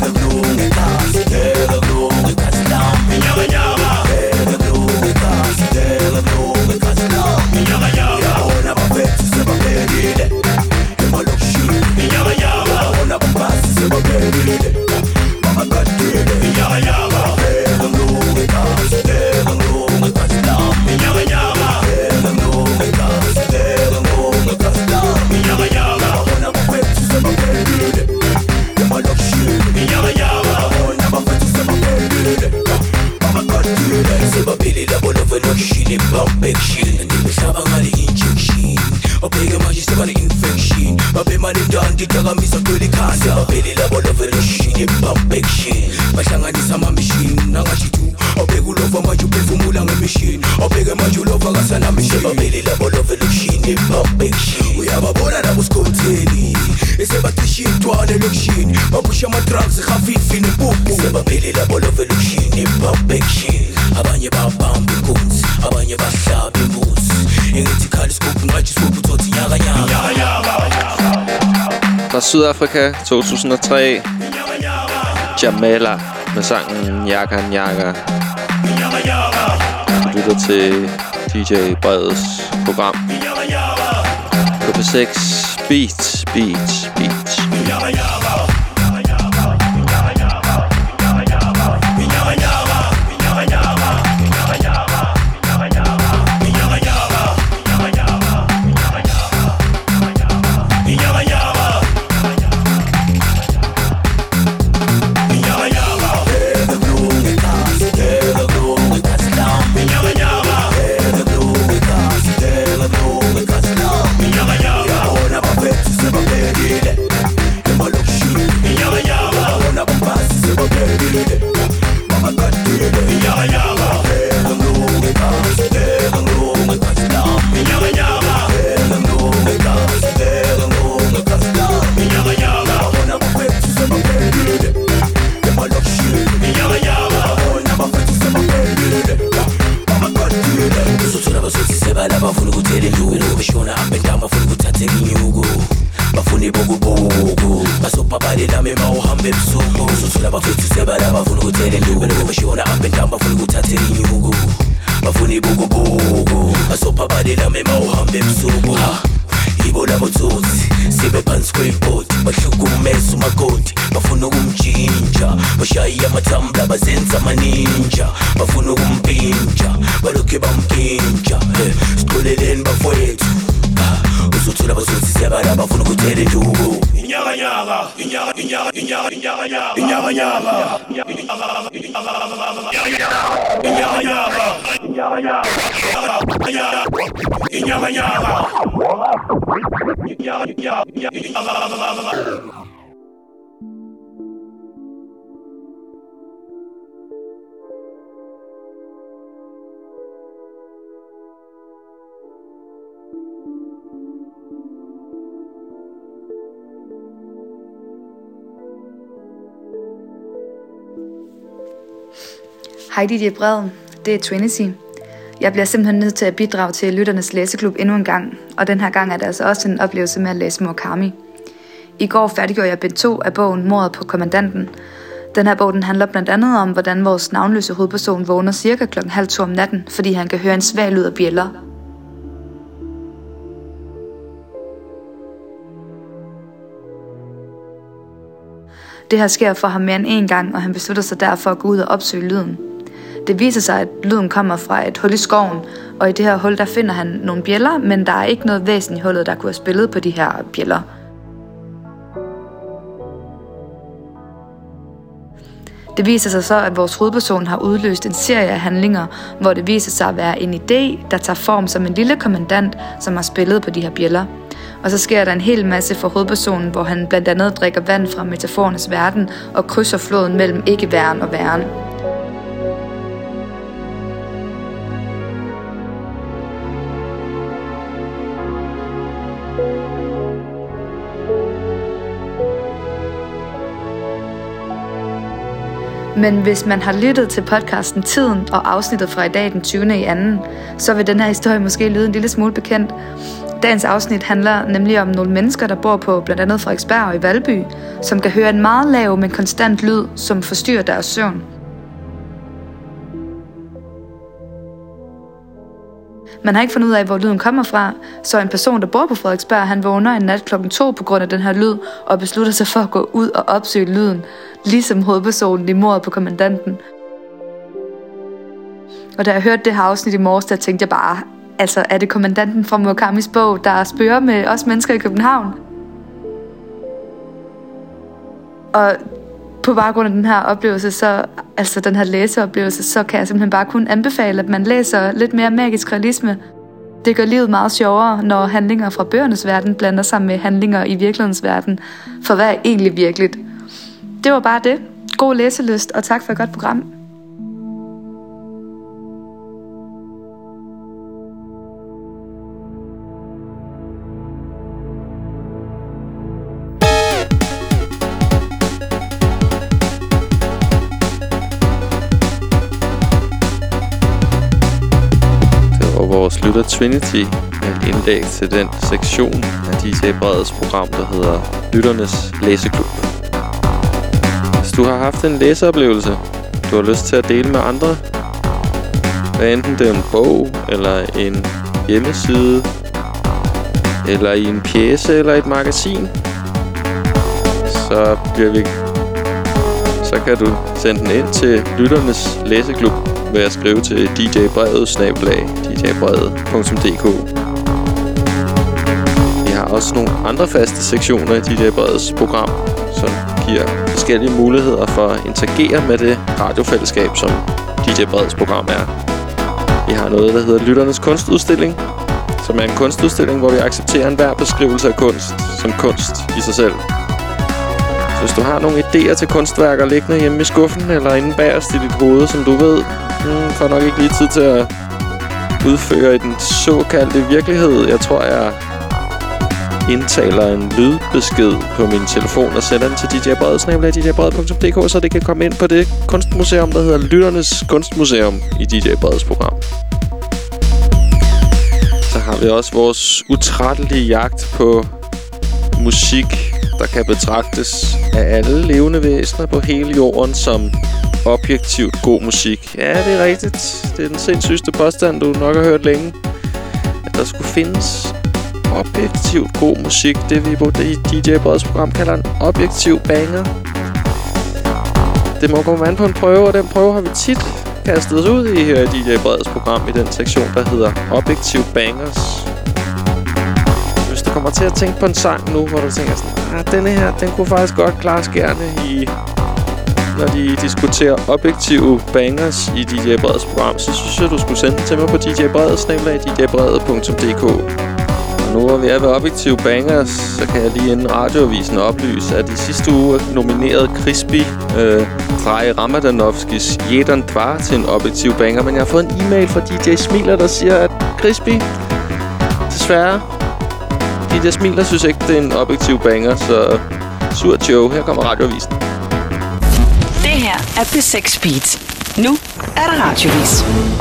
I: Dakamisa kweli kansa babili labo revolution perfection bahlanganisa ama-machine nangashitu obekulova manje uphefumula nge-machine obheke manje ulova kasana machine babili labo revolution perfection uyababona nabo sikhotheni esebacishe intwana elokishini babusha ama-drugs hafifi nempuphu sebabili labo revolution perfection abanye babamba inkunzi abanye bahlaba imbuzi engithi khali skubhu ngathi skubhu uzothi nyakanyaka
B: Fra Sydafrika 2003 Jamela med sangen Nyaka Nyaka. Du lytter til DJ Breds program på P6 Beats.
J: Hej DJ Bred, det er Trinity. Jeg bliver simpelthen nødt til at bidrage til Lytternes Læseklub endnu en gang, og den her gang er det altså også en oplevelse med at læse Murakami. I går færdiggjorde jeg bind 2 af bogen Mordet på kommandanten. Den her bog den handler blandt andet om, hvordan vores navnløse hovedperson vågner cirka 1:30 om natten, fordi han kan høre en svag lyd af bjælder. Det her sker for ham mere end en gang, og han beslutter sig derfor at gå ud og opsøge lyden. Det viser sig, at lyden kommer fra et hul i skoven, og i det her hul der finder han nogle bjælder, men der er ikke noget væsen i hullet, der kunne have spillet på de her bjælder. Det viser sig så, at vores hovedperson har udløst en serie af handlinger, hvor det viser sig at være en idé, der tager form som en lille kommandant, som har spillet på de her bjælder. Og så sker der en hel masse for hovedpersonen, hvor han blandt andet drikker vand fra metaforernes verden og krydser floden mellem ikke-væren og væren. Men hvis man har lyttet til podcasten Tiden og afsnittet fra i dag den 20.2., så vil den her historie måske lyde en lille smule bekendt. Dagens afsnit handler nemlig om nogle mennesker, der bor på blandt andet Frederiksberg og i Valby, som kan høre en meget lav, men konstant lyd, som forstyrrer deres søvn. Man har ikke fundet ud af, hvor lyden kommer fra, så en person, der bor på Frederiksberg, han vågner en nat 2:00 på grund af den her lyd, og beslutter sig for at gå ud og opsøge lyden, ligesom hovedpersonen i mordet på kommandanten. Og da jeg hørte det her afsnit i morges, der tænkte jeg bare, altså er det kommandanten fra Murakamis bog, der spørger med os mennesker i København? Og på baggrund af den her oplevelse, altså den her læseoplevelse, så kan jeg simpelthen bare kun anbefale, at man læser lidt mere magisk realisme. Det gør livet meget sjovere, når handlinger fra bøgernes verden blander sig med handlinger i virkelighedens verden. For hvad er egentlig virkeligt? Det var bare det. God læselyst, og tak for et godt program.
B: Vores lytter Trinity med et indlæg til den sektion af DJ Breds program, der hedder Lytternes Læseklub. Hvis du har haft en læseoplevelse, du har lyst til at dele med andre, hvad enten det er en bog, eller en hjemmeside, eller i en pjece, eller et magasin, så kan du sende den ind til Lytternes Læseklub ved at skrive til djbrevet@djbrevet.dk. Vi har også nogle andre faste sektioner i DJ Breds program, som giver forskellige muligheder for at interagere med det radiofællesskab, som DJ Breds program er. Vi har noget, der hedder Lytternes Kunstudstilling, som er en kunstudstilling, hvor vi accepterer enhver beskrivelse af kunst som kunst i sig selv. Så hvis du har nogle idéer til kunstværker liggende hjemme i skuffen eller inde bagerst i dit hoved, som du ved, får nok ikke lige tid til at udføre i den såkaldte virkelighed. Jeg tror, jeg indtaler en lydbesked på min telefon og sender den til djbredet@djbredet.dk, så det kan komme ind på det kunstmuseum, der hedder Lytternes Kunstmuseum i DJ Breds program. Så har vi også vores utrættelige jagt på musik, der kan betragtes af alle levende væsener på hele jorden som objektivt god musik. Ja, det er rigtigt. Det er den sindssygste påstand, du nok har hørt længe. At der skulle findes objektivt god musik. Det vi på det DJ Breds program kalder en objektiv banger. Det må komme an på en prøve, og den prøve har vi tit kastet os ud i her i DJ Breds program i den sektion, der hedder Objektiv Bangers. Hvis du kommer til at tænke på en sang nu, hvor du tænker sådan, denne her, den kunne faktisk godt klare skærne i... Når de diskuterer objektive bangers i DJ Breds program, så synes jeg, du skulle sende den til mig på djbredet@djbredet.dk. Og nu hvor vi er ved objektive bangers, så kan jeg lige inden radioavisen oplyse, at i sidste uge nominerede Crispy Drei Ramadanovskis Jeden Dvar til en objektiv banger. Men jeg har fået en e-mail fra DJ Smiler, der siger, at Crispy, desværre, DJ Smiler synes ikke, det er en objektiv banger, så sur Joe, her kommer radioavisen.
K: Det her er P6 Beat. Nu er der radiovis.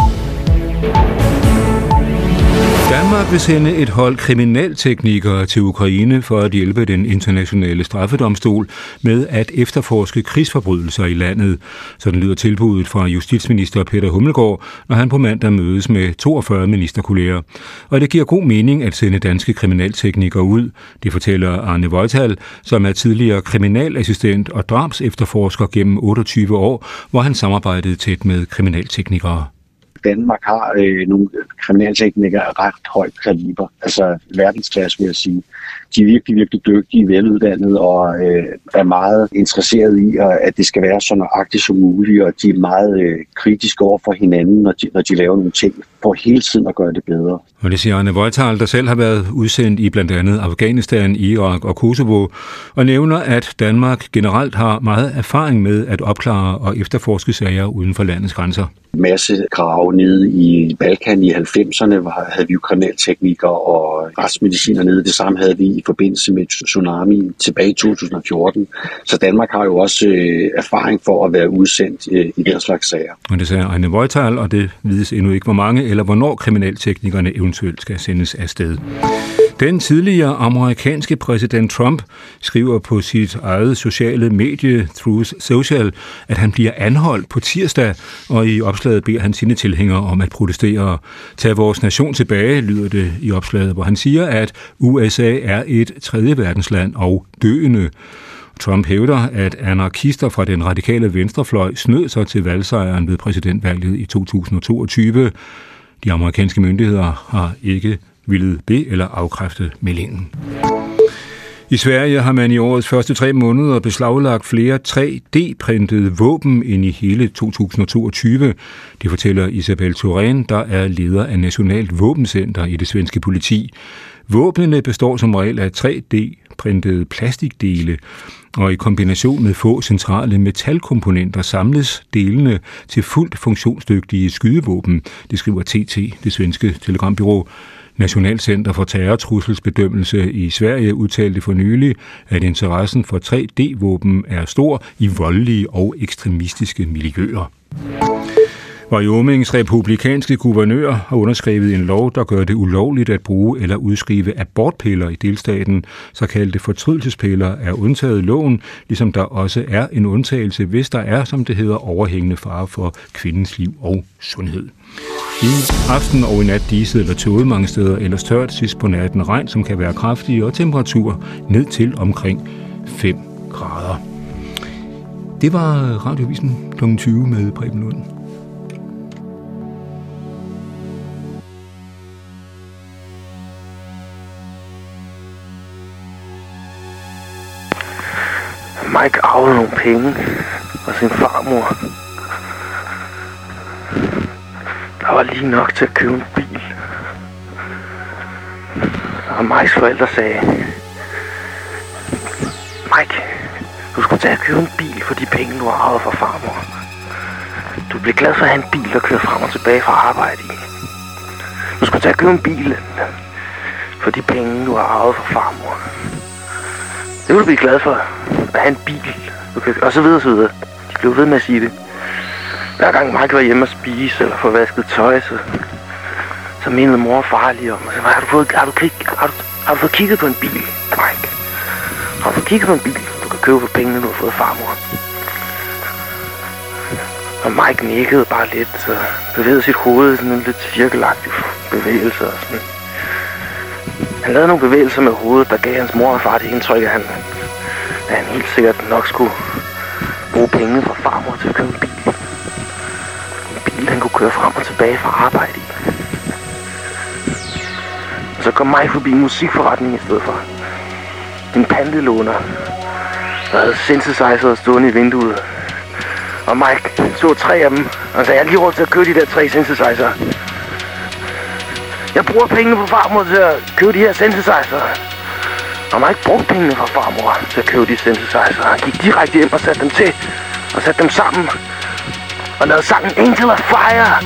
L: Danmark vil sende et hold kriminalteknikere til Ukraine for at hjælpe den internationale straffedomstol med at efterforske krigsforbrydelser i landet. Sådan lyder tilbuddet fra justitsminister Peter Hummelgaard, når han på mandag mødes med 42 ministerkolleger. Og det giver god mening at sende danske kriminalteknikere ud. Det fortæller Arne Voital, som er tidligere kriminalassistent og drabsefterforsker gennem 28 år, hvor han samarbejdede tæt med kriminalteknikere.
M: Danmark har nogle kriminalteknikere af ret højt kaliber, altså verdensklasse vil jeg sige. De er virkelig, virkelig dygtige, veluddannede og er meget interesserede i, at det skal være så nøjagtigt som muligt, og de er meget kritiske over for hinanden, når de laver nogle ting, for hele tiden at gøre det bedre. Og
L: det siger Arne Voital, der selv har været udsendt i blandt andet Afghanistan, Irak og Kosovo, og nævner, at Danmark generelt har meget erfaring med at opklare og efterforske sager uden for landets grænser.
M: Masse grave nede i Balkan i 90'erne, havde vi jo kriminalteknikere og retsmediciner nede. Det samme havde vi i forbindelse med tsunamien tilbage i 2014. Så Danmark har jo også erfaring for at være udsendt i den slags sager.
L: Og det sagde Ejne Voital, og det vides endnu ikke, hvor mange eller hvornår kriminalteknikerne eventuelt skal sendes afsted. Den tidligere amerikanske præsident Trump skriver på sit eget sociale medie Truth Social, at han bliver anholdt på tirsdag, og i opslaget beder han sine tilhængere om at protestere. Tag vores nation tilbage, lyder det i opslaget, hvor han siger, at USA er et tredje verdensland og døende. Trump hævder, at anarkister fra den radikale venstrefløj snød sig til valgsejren ved præsidentvalget i 2022. De amerikanske myndigheder har ikke villet be- eller afkræfte meldingen. I Sverige har man i årets første 3 måneder beslaglagt flere 3D-printede våben end i hele 2022. Det fortæller Isabel Thorén, der er leder af Nationalt Våbencenter i det svenske politi. Våbnene består som regel af 3D-printede plastikdele, og i kombination med få centrale metalkomponenter samles delene til fuldt funktionsdygtige skydevåben, det skriver TT, det svenske telegrambyrå. Nationalcenter for Terrortrusselsbedømmelse i Sverige udtalte for nylig, at interessen for 3D-våben er stor i voldelige og ekstremistiske miljøer. Wyomings republikanske guvernør har underskrevet en lov, der gør det ulovligt at bruge eller udskrive abortpiller i delstaten. Såkaldte fortrydelsespiller er undtaget loven, ligesom der også er en undtagelse, hvis der er, som det hedder, overhængende fare for kvindens liv og sundhed. I aften og i nat diset eller tåget mange steder, ellers tørt, sidst på natten regn, som kan være kraftig, og temperatur ned til omkring 5 grader. Det var Radiovisen kl. 20 med Preben Lund.
N: Mike arvede nogle penge fra sin farmor. Der var lige nok til at købe en bil. Og Mikes forældre sagde, Mike, du skulle tage at købe en bil for de penge, du har arvet fra farmor. Du bliver glad for at have en bil, der kører frem og tilbage fra arbejde i. Du skulle tage at købe en bil for de penge, du har arvet fra farmor. Det vil du blive glad for, at have en bil, og så videre, så videre. De blev ved med at sige det. Hver gang Mike var hjemme at spise, eller få vasket tøj, så mindede mor og far lige om, har du fået kigget på en bil, Mike? Har du fået kigget på en bil, du kan købe for pengene, du har fået farmor? Og Mike nikkede bare lidt, så bevægede sit hoved i sådan en lidt cirkelagtig bevægelse og sådan. Han lavede nogle bevægelser med hovedet, der gav hans mor og far det indtryk, at han helt sikkert nok skulle bruge pengene fra farmor til at købe en bil. En bil, han kunne køre frem og tilbage fra arbejde i. Og så kom Mike forbi en musikforretning i stedet for. En pantelåner, der havde synthesizer stående i vinduet. Og Mike så 3 af dem, og sagde, jeg har lige råd til at købe de der 3 synthesizer. Jeg bruger pengene fra farmor til at købe de her synthesizer. Og Mike brugte pengene fra farmor til at købe de synthesizer. Han gik direkte hjem og satte dem til, og satte dem sammen, og lavede sangen Angel of Fire.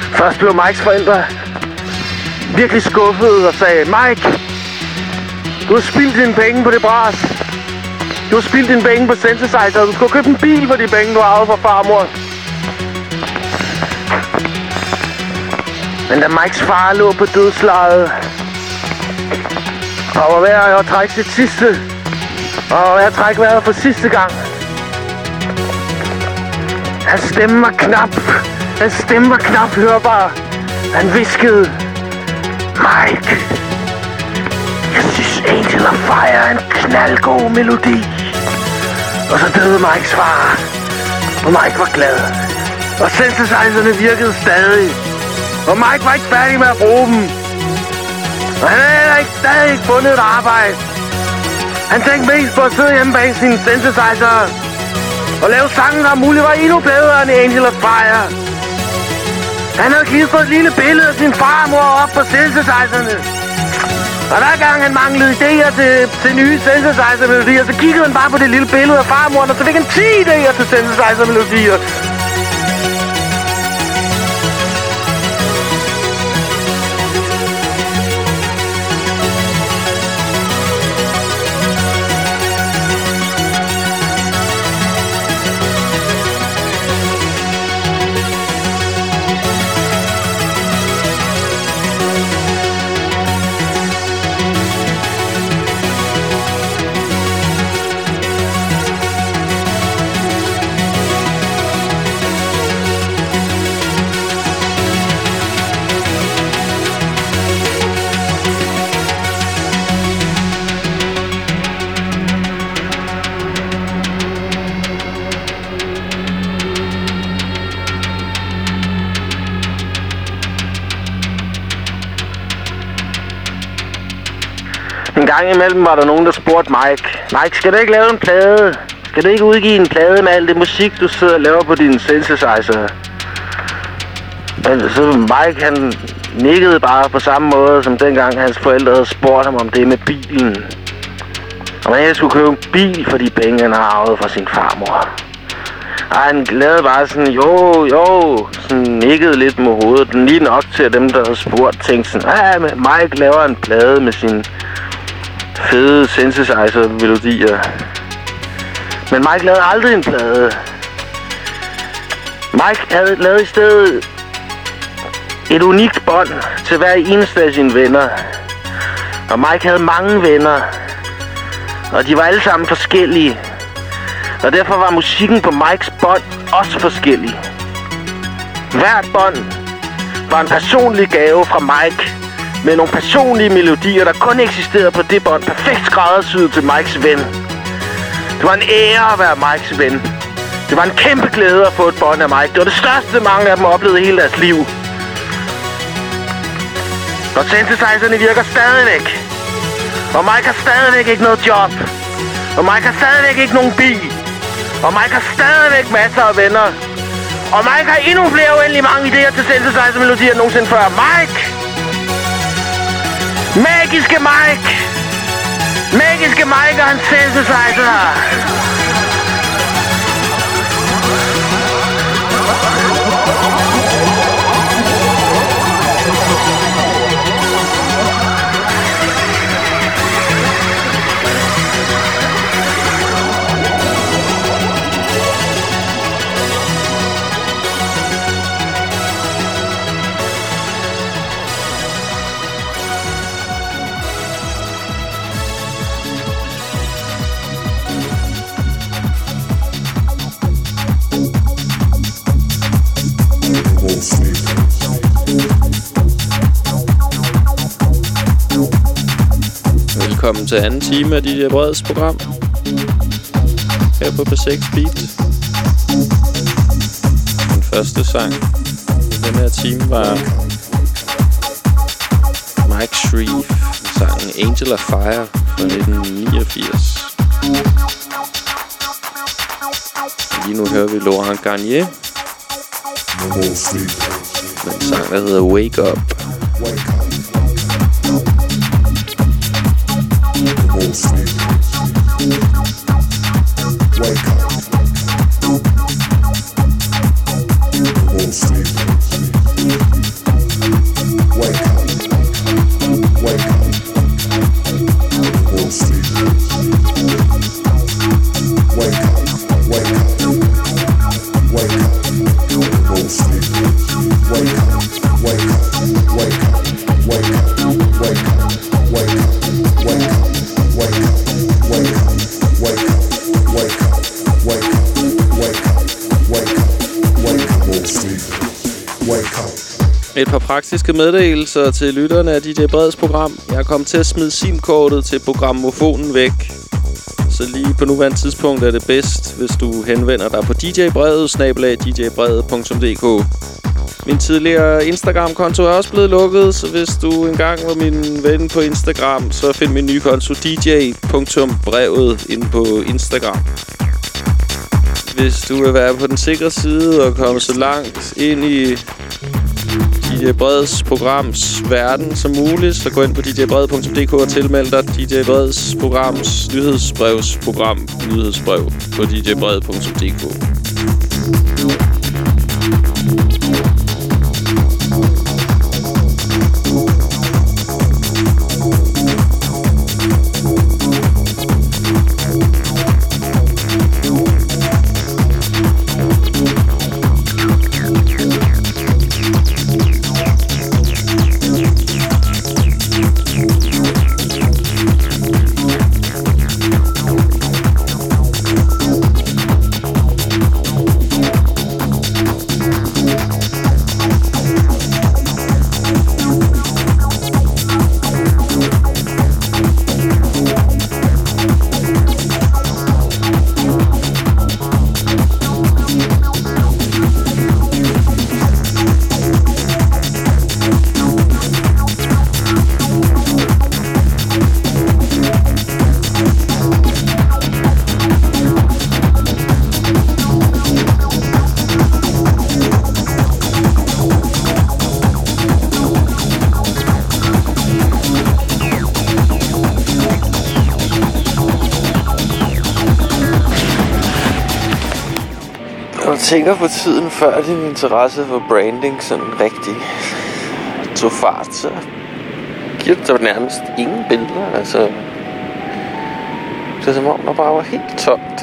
N: Først blev Mikes forældre virkelig skuffede og sagde, Mike, du har spildt dine penge på det bras. Du har spildt dine penge på synthesizer. Du skulle købe en bil for de penge, du har arvet fra farmor. Men da Mikes far lå på dødslejet og var ved at trække sit sidste, og var ved at trække vejret for sidste gang, hans stemme var knap hørbar. Han viskede, Mike, jeg synes Angel of Fire er en knaldgod melodi. Og så døde Mikes far, og Mike var glad. Og synthesizerne virkede stadig. Og Mike var ikke færdig med at bruge dem. Og han havde stadig ikke fundet et arbejde. Han tænkte mest på at sidde hjemme bag sine synthesizer og lave sange, der muligt var endnu bedre end Angel of Fire. Han havde klistret et lille billede af sin farmor op på synthesizerne. Og hver gang han manglede idéer til nye synthesizer-melodier, så kiggede han bare på det lille billede af farmoren, og så fik han 10 idéer til synthesizer-melodier. En gang imellem var der nogen, der spurgte Mike, skal du ikke lave en plade? Skal du ikke udgive en plade med alt det musik, du sidder og laver på din synthesizer? Så Mike, han nikkede bare på samme måde, som dengang hans forældre havde spurgt ham om det med bilen. Og man skulle købe en bil for de penge, han har arvet fra sin farmor. Og han lavede bare sådan, jo, sådan nikkede lidt med hovedet. Lige nok til, at dem, der havde spurgt, tænkte sådan, Mike laver en plade med sin fede synthesizer-melodier. Men Mike lavede aldrig en plade. Mike havde lavet i stedet et unikt bånd til hver eneste af sine venner. Og Mike havde mange venner. Og de var alle sammen forskellige. Og derfor var musikken på Mikes bånd også forskellig. Hvert bånd var en personlig gave fra Mike, med nogle personlige melodier, der kun eksisterede på det bånd, perfekt skræddersyet til Mikes ven. Det var en ære at være Mikes ven. Det var en kæmpe glæde at få et bånd af Mike. Det var det største, mange af dem oplevede hele deres liv. Og synthesizerne virker stadigvæk. Og Mike har stadigvæk ikke noget job. Og Mike har stadigvæk ikke nogen bil. Og Mike har stadigvæk masser af venner. Og Mike har endnu flere uendelig mange idéer til synthesizer-melodier end nogensinde før. Mike! Magiske Mike! Magiske Mike og hans synthesizer!
B: Velkommen til anden time af DJ Breds program her på P6 Beat. Den første sang i den her time var Mike Shreve, sangen Angel of Fire fra 1989. Lige nu hører vi Laurent Garnier med en sang, der hedder Wake Up. Won't sleep. Wake up. Won't sleep. Et par praktiske meddelelser til lytterne af DJ Breds program. Jeg er kommet til at smide SIM-kortet til programmofonen væk. Så lige på nuværende tidspunkt er det bedst, hvis du henvender dig på djbredet@djbredet.dk. Min tidligere Instagram-konto er også blevet lukket, så hvis du engang var min ven på Instagram, så find min nye konto dj.brevet inde på Instagram. Hvis du vil være på den sikre side og komme så langt ind i DJ Breds programs verden som muligt, så gå ind på djbred.dk og tilmeld dig DJ Breds programs nyhedsbrevsprogram nyhedsbrev på djbred.dk. tænker på tiden før din interesse for branding sådan rigtig tog fart, så giver det dig nærmest ingen billeder. Altså, det er som om, der bare var helt tomt.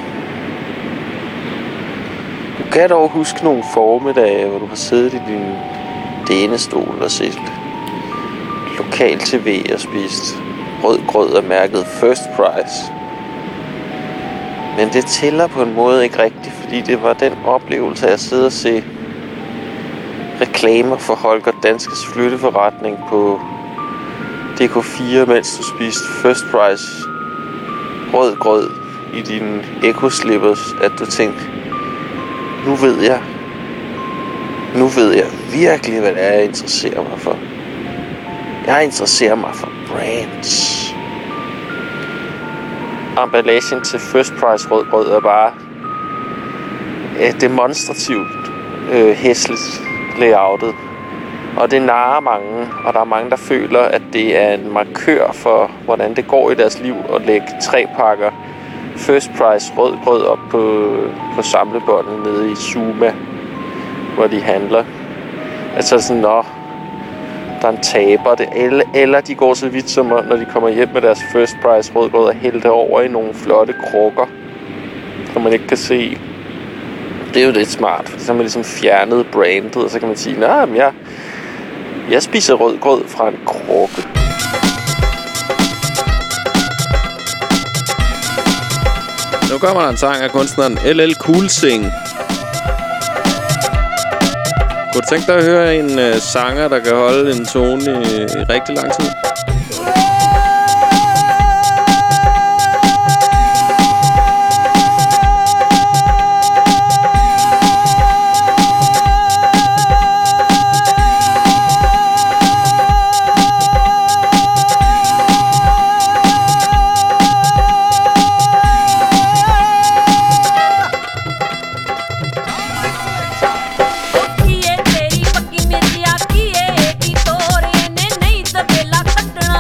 B: Du kan dog huske nogle formidage, hvor du har siddet i din dænestol og set lokal tv og spist rød grød og mærket First Price. Men det tæller på en måde ikke rigtigt, fordi det var den oplevelse af at sidde og se reklamer for Holger Danskes flytteforretning på DK4, mens du spiste First Price rød grød i dine Eco-slippers, at du tænkte, nu ved jeg virkelig, hvad det er, jeg interesserer mig for. Jeg interesserer mig for brands. Emballagen til First Price rød grød er bare demonstrativt hæsligt layoutet. Og det narer mange, og der er mange, der føler, at det er en markør for, hvordan det går i deres liv at lægge 3 pakker First Price rød grød op på samlebåndet nede i Zuma, hvor de handler. Altså sådan, der er en taber. Eller de går så vidt som, når de kommer hjem med deres First Price rød grød og hælder det over i nogle flotte krukker, som man ikke kan se. Det er jo lidt smart, fordi så har man ligesom fjernet brandet, og så kan man sige, men jeg spiser rød grød fra en krukke. Nu kommer der en sang af kunstneren LL Cool Sing. Kunne du tænke dig at høre en sanger, der kan holde en tone i rigtig lang tid?
O: पक्की है तेरी पक्की मेरी आकी है की तोरे ने नहीं दबेला खटना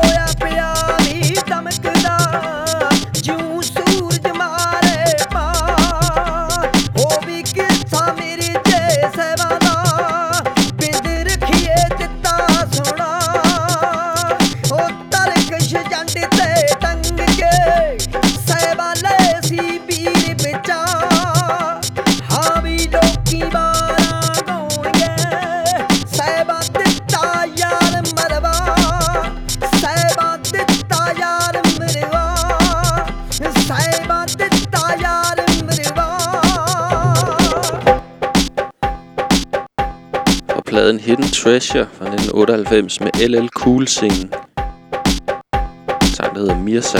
B: Pladen Hidden Treasure fra 1998 med LL Cool Sing. Sang, der hedder Mirza.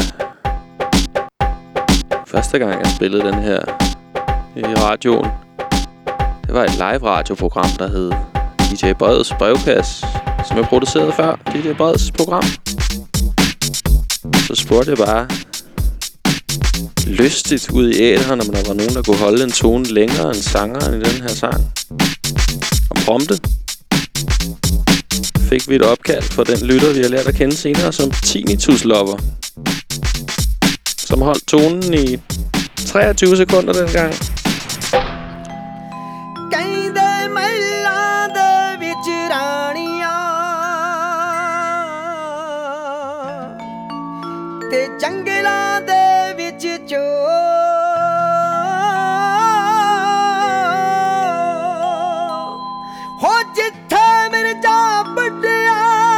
B: Første gang jeg spillede den her i radioen, det var et live radioprogram, der hed DJ Breds Brevkasse, som jeg producerede før DJ Breds program. Så spurgte jeg bare lystigt ud i æteren, om der var nogen, der kunne holde en tone længere end sangeren i den her sang. Og prompte fik vi et opkald fra den lytter, vi har lært at kende senere som Tinnitus Lover, som holdt tonen i 23 sekunder dengang.
O: ਤੇ ਜੰਗਲਾਂ ਦੇ ਵਿੱਚ ਚੋ ਹੋ ਜਿੱਥੇ ਮਿਰਜ਼ਾ ਵੱਡਿਆ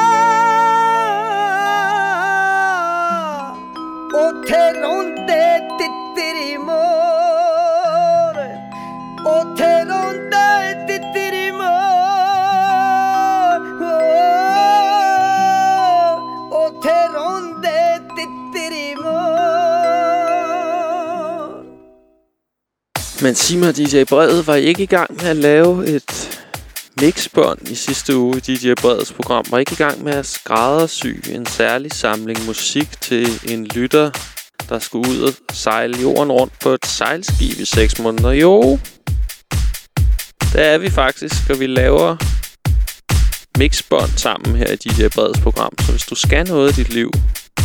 O: ਉੱਥੇ ਰੋਂਦੇ ਤਿੱਤਰੀ ਮੋਰ ਉੱਥੇ ਰੋਂਦੇ ਤਿੱਤਰੀ ਮੋਰ ਉੱਥੇ ਰੋਂਦੇ
B: Men sig mig, DJ Bred, var I ikke i gang med at lave et mixbånd i sidste uge i DJ Breds program? Var I ikke i gang med at skræddersy en særlig samling musik til en lytter, der skulle ud og sejle jorden rundt på et sejlskib i 6 måneder? Jo, det er vi faktisk, og vi laver mixbånd sammen her i DJ Breds program. Så hvis du skal noget i dit liv,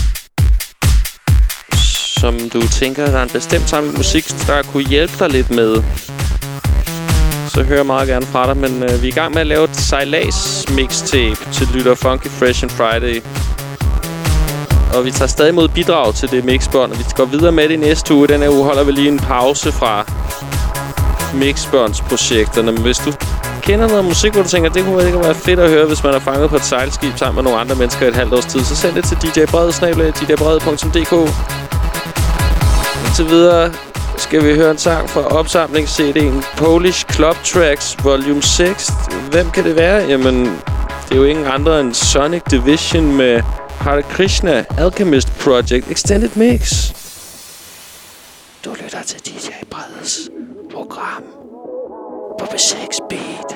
B: som du tænker, der er en bestemt samling musik, der kunne hjælpe dig lidt med, så hører jeg meget gerne fra dig. Men vi er i gang med at lave et sejlads mixtape til lytter Funky Fresh and Friday. Og vi tager stadig mod bidrag til det mixbånd, og vi går videre med det i næste uge. Den her uge holder vi lige en pause fra mixbåndsprojekterne. Men hvis du kender noget musik, hvor du tænker, det kunne være fedt at høre, hvis man er fanget på et sejlskib sammen med nogle andre mennesker i et halvt års tid, så send det til djbred@djbred.dk. Indtil videre skal vi høre en sang fra opsamlings-CD'en Polish Club Tracks Volume 6. Hvem kan det være? Jamen, det er jo ingen andre end Sonic Division med Hare Krishna Alchemist Project Extended Mix. Du lytter til DJ Breds program på B6 Beat.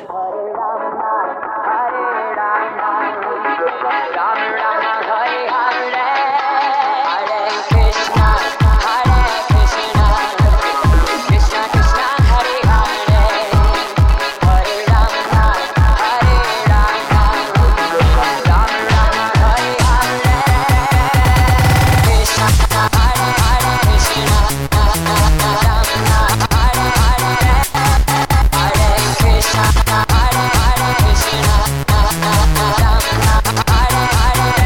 P: Hare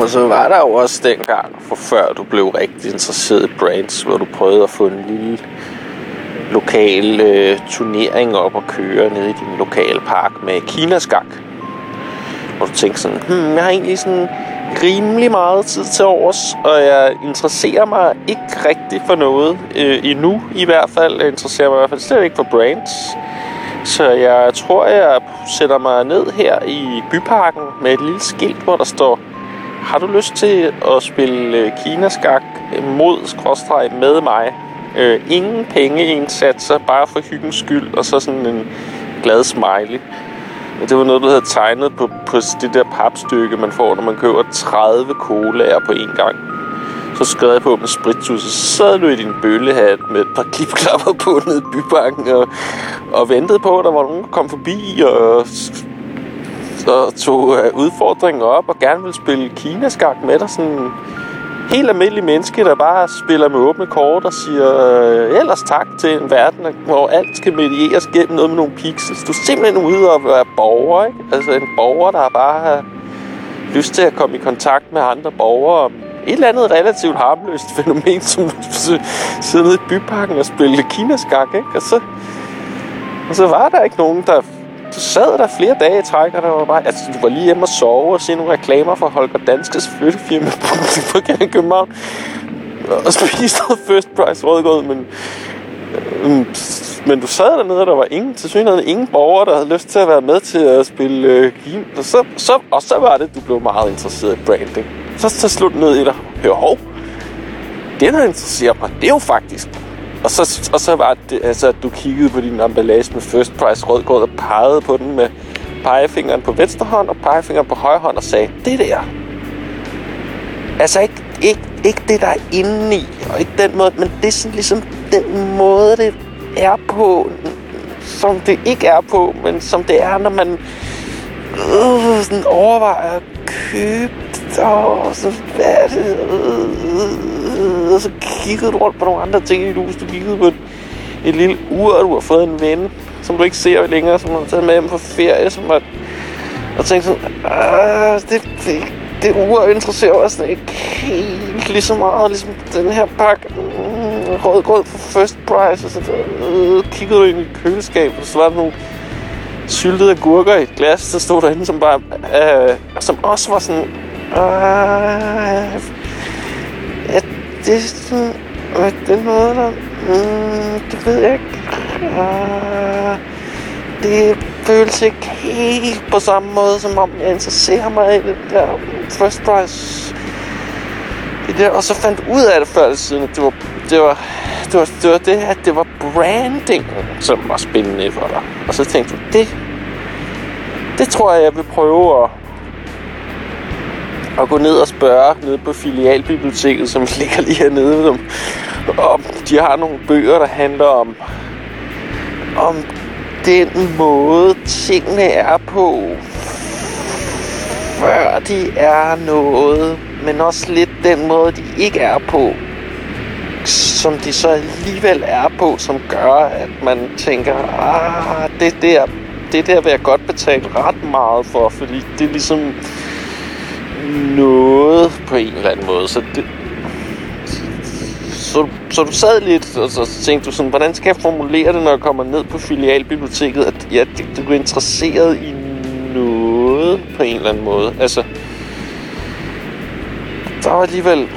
B: Og så var der jo også dengang, for før du blev rigtig interesseret i brands, hvor du prøvede at få en lille lokal turnering op og køre nede i din lokale park med kinaskak. Og du tænkte sådan, jeg har egentlig sådan rimelig meget tid til overs, og jeg interesserer mig ikke rigtig for noget endnu i hvert fald. Jeg interesserer mig i hvert fald slet ikke for brands. Så jeg tror, jeg sætter mig ned her i byparken med et lille skilt, hvor der står: har du lyst til at spille kinaskak med mig? Ingen pengeindsatser, bare for hyggens skyld, og så sådan en glad smiley. Det var noget, du havde tegnet på det der papstykke, man får, når man køber 30 colaer på en gang. Så skrev jeg på med sprittus, og så sad du i din bøllehat med et par klipklapper på nede i bybanken og ventede på, at der var nogen, der kom forbi og tog udfordringen op og gerne ville spille kinaskak med dig. Sådan helt almindelig menneske, der bare spiller med åbne kort og siger ellers tak til en verden, hvor alt skal medieres gennem noget med nogle pixels. Du er simpelthen ude og være borger, ikke? Altså en borger, der bare har lyst til at komme i kontakt med andre borgere om et eller andet relativt harmløst fænomen, som sidder nede i byparken og spiller kinaskak, ikke? Og så var der ikke nogen, der... Du sad der flere dage i træk, og der var bare... Altså, du var lige hjemme og sove og se nogle reklamer for Holger Danskes flyttefirma på København. Og spiste noget First Price rødgrød, men du sad dernede, og der var ingen borgere, der havde lyst til at være med til at spille Kina. Og så var det, du blev meget interesseret i branding. Så slog du ned i dig. Hov, det der interesserer mig, det er jo faktisk... Og så var det, altså, at du kiggede på din emballage med First Price rødgrød og pegede på den med pegefingeren på venstre hånd og pegefingeren på højre hånd og sagde, det der. Altså ikke det, der er inde i, og ikke den måde, men det er sådan ligesom den måde, det er på, som det ikke er på, men som det er, når man sådan overvejer at købe og så hvad er det? Og så kiggede du rundt på nogle andre ting i et hus. Du kiggede på et lille ur, og du har fået en ven, som du ikke ser længere, som du har taget med hjem på ferie, som var... Og tænkte sådan, det ur interesserer mig sådan ikke helt lige så meget, ligesom den her pakke rødgrød for First Price, og så kiggede du ind i køleskabet, og så var der nogle syltede agurker i et glas, der stod derinde, som bare, som også var sådan, det er sådan, den måde der, det ved jeg ikke, det føles ikke helt på samme måde, som om jeg interesserer mig i det der First Price. Det der, og så fandt ud af det før eller siden, at det var det, at det var branding, som var spændende for dig. Og så tænkte du, det tror jeg vil prøve at gå ned og spørge nede på filialbiblioteket, som ligger lige hernede. Om de har nogle bøger, der handler om den måde, tingene er på, før de er noget, men også lidt den måde, de ikke er på, som de så alligevel er på, som gør, at man tænker, det der vil jeg godt betale ret meget for, fordi det er ligesom noget på en eller anden måde. Så du sad lidt, og så tænkte du sådan, hvordan skal jeg formulere det, når jeg kommer ned på filialbiblioteket, at ja, du er interesseret i noget på en eller anden måde. Altså, der var alligevel...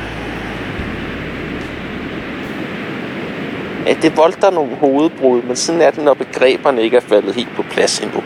B: Ja, det voldte der nogle hovedbrud, men sådan er det, når begreberne ikke er faldet helt på plads endnu.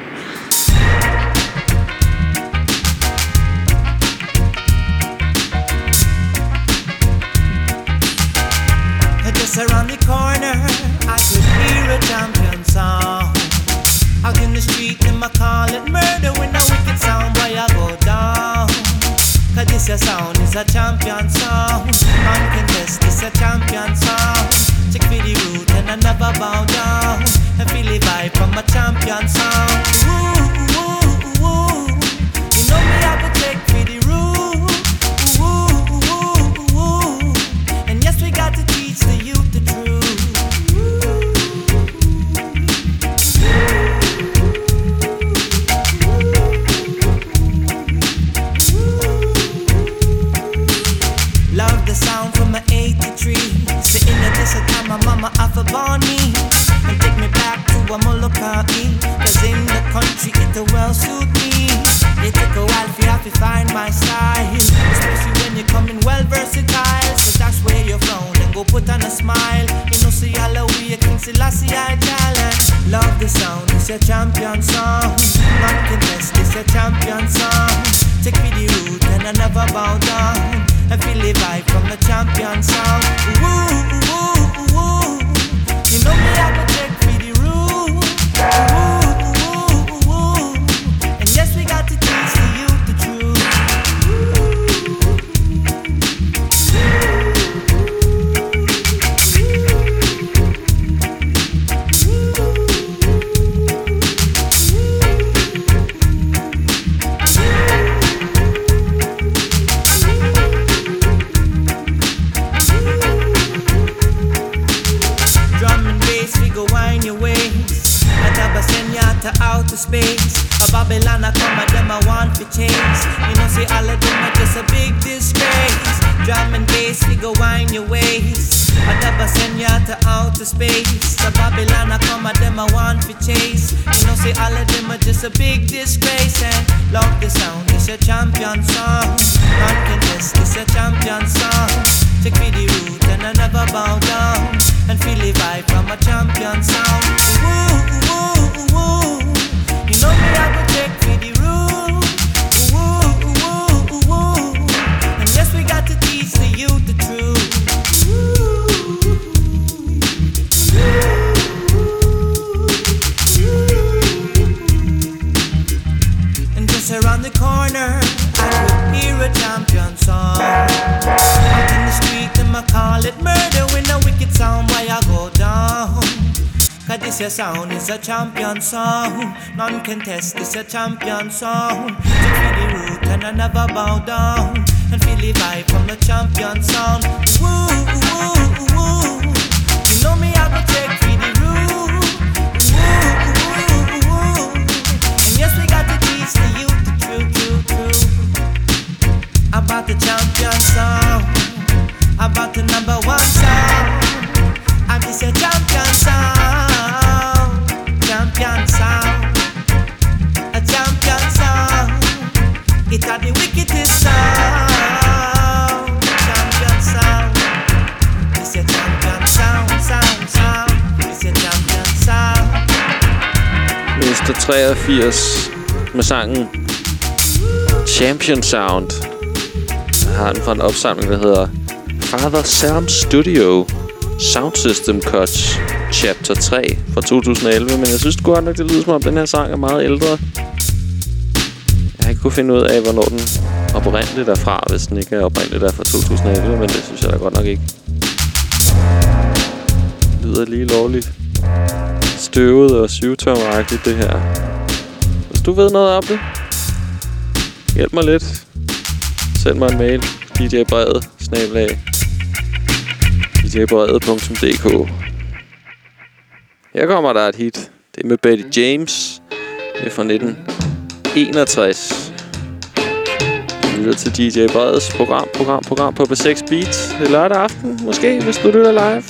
P: Just around the corner, I could hear a champion song. Out in the street, them a call it murder when a wicked sound boy I go down. Cause this a sound is a champion sound. Man can test this a champion sound. Check for the root and I never bow down. And feel the vibe from a champion sound. Ooh, ooh, ooh. You know me I could check for the root. Ooh, ooh, ooh. And yes we got to teach the youth the truth. don't suit me. It took a while for you to find my style, especially when you're coming well versatile. So that's where you're from and go put on a smile. You know, see all the way King Selassie I talent. Love the sound, it's your champion song. Not contest, it's your champion song. Take me the route and I never bow down. And feel the vibe from the champion sound. Woo, woo, woo. You know me, I go take me the route. Woo, woo, woo. And yes, we got to teach the youth the truth. To outer space, a Babylon I come at them I want to chase. You know see all of them are just a big disgrace. Drum and bass, we go wind your ways. I never send ya to outer space. A Babylon I come at them I want to chase. You know see all of them are just a big disgrace. And love the sound, it's your champion song. Non-contest, it's your champion song. Take me the route and I never bow down. And feel the vibe from a champion sound. Woo, woo, woo. You know me, I go check for the route. Woo, woo, woo. And yes, we got to teach the youth the truth. And just around the corner, I could hear a champion song. Out in the street, them I call it murder. When a wicked sound, why I go down? Cause this your sound is a champion song. None can test, this a champion song. Take me the route and I never bow down. And feel the vibe from the champion sound. Woo, woo, woo. You know me, I go take me the route. Woo, woo, woo. And yes, we got to teach the youth the truth. About the champion song. About the number one song. And this a champion sound. Champion sound. A champion sound. It are the wickedest sound. Champion sound. This a champion sound. This a champion sound.
B: Mr. 83 med sangen Champion Sound. Jeg har den fra en opsamling, der hedder Father Sam Studio Sound System Cuts Chapter 3 fra 2011. Men jeg synes godt nok, det lyder som om den her sang er meget ældre. Jeg har ikke kunne finde ud af, hvornår den oprindeligt er fra, hvis den ikke er oprindeligt er fra 2011. Men det synes jeg da godt nok ikke. Det lyder lige lovligt støvet og syvtomagtigt, det her. Hvis du ved noget om det, hjælp mig lidt. Send mig en mail. djbrede@djbrede.dk. Her kommer der et hit. Det er med Betty James. Det er fra 1961. Du lytter til DJ Bredes program på B6 Beat. Det er lørdag aften, måske, hvis du lytter live.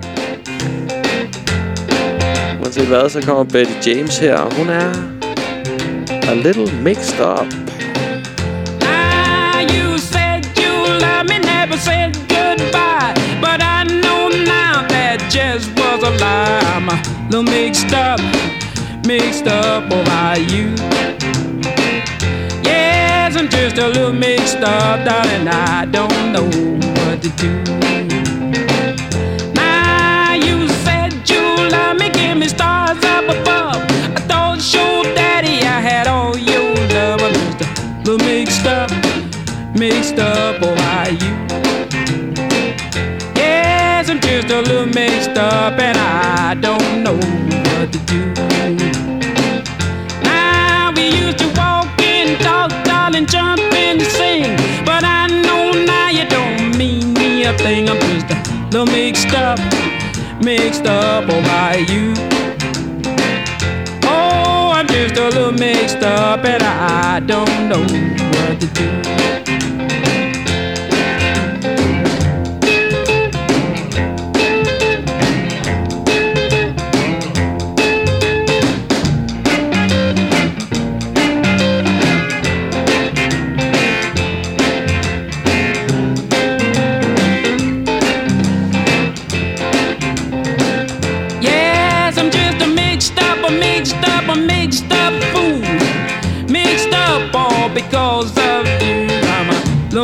B: Uanset hvad, så kommer Betty James her, og hun er a little mixed up.
Q: You said you love me, never said goodbye. But I know now that just was a lie. I'm a little mixed up over you. Yes, I'm just a little mixed up, darling. I don't know what to do. Now you said you love me, give me stars up above. I thought your daddy I had all your love. I'm just a little mixed up over you. Yes, I'm just a little mixed up and I don't know what to do. Now we used to walk and talk, darling, jump and sing. But I know now you don't mean me a thing. I'm just a little mixed up over you. Oh, I'm just a little mixed up and I don't know what to do.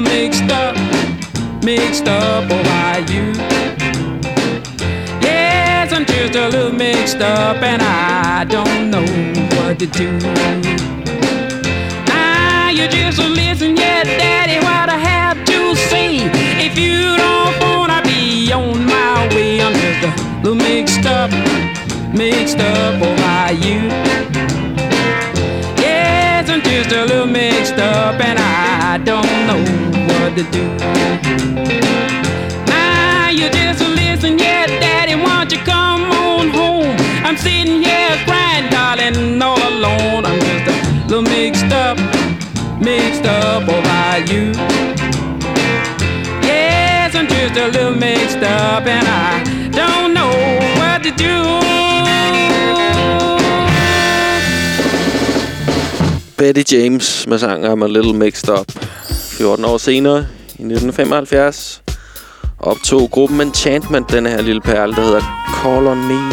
Q: little mixed up over you. Yes, I'm just a little mixed up and I don't know what to do. Now you just listen, yeah, Daddy, what I have to say. If you don't wanna be on my way, I'm just a little mixed up over you. Yes, I'm just a little mixed up and I don't know what to do. Now you just listen, yeah, Daddy, won't you come on home? I'm sitting here crying, darling, all alone. I'm just a little mixed up over you. Yes, I'm just a little mixed up and I don't know what to do.
B: Betty James med sang I'm a Little Mixed Up. 14 år senere, i 1975, optog gruppen Enchantment denne her lille perle, der hedder Call on Me.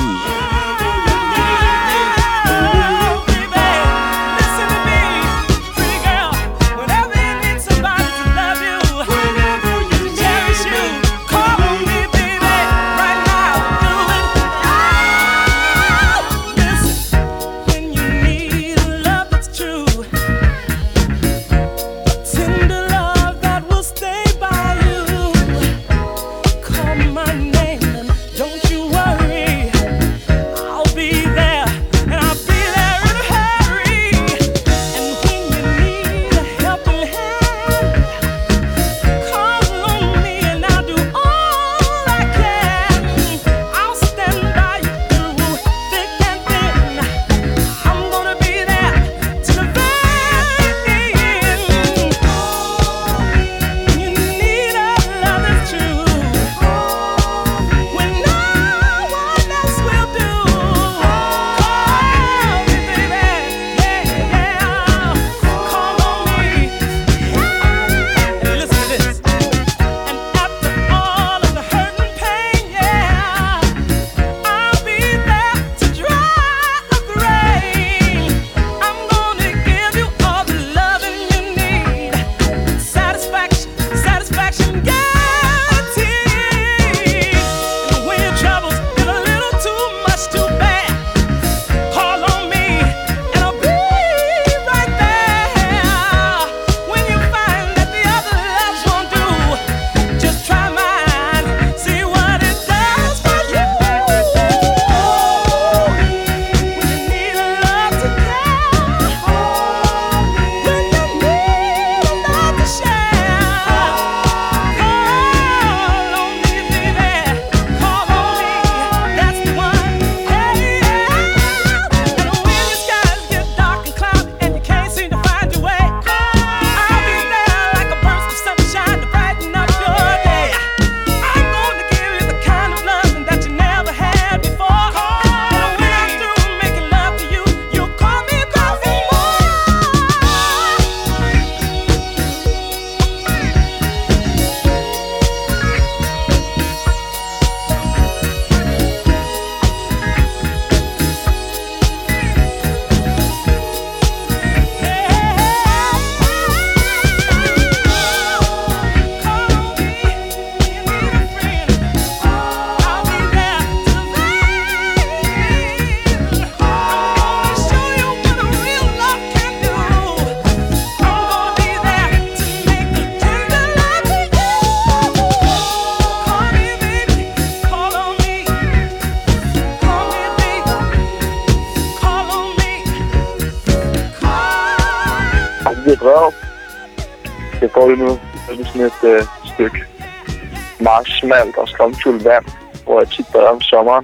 R: Det får vi nu. Det er sådan et stykke meget smalt og strømfuldt vand, hvor jeg tit bader om sommeren.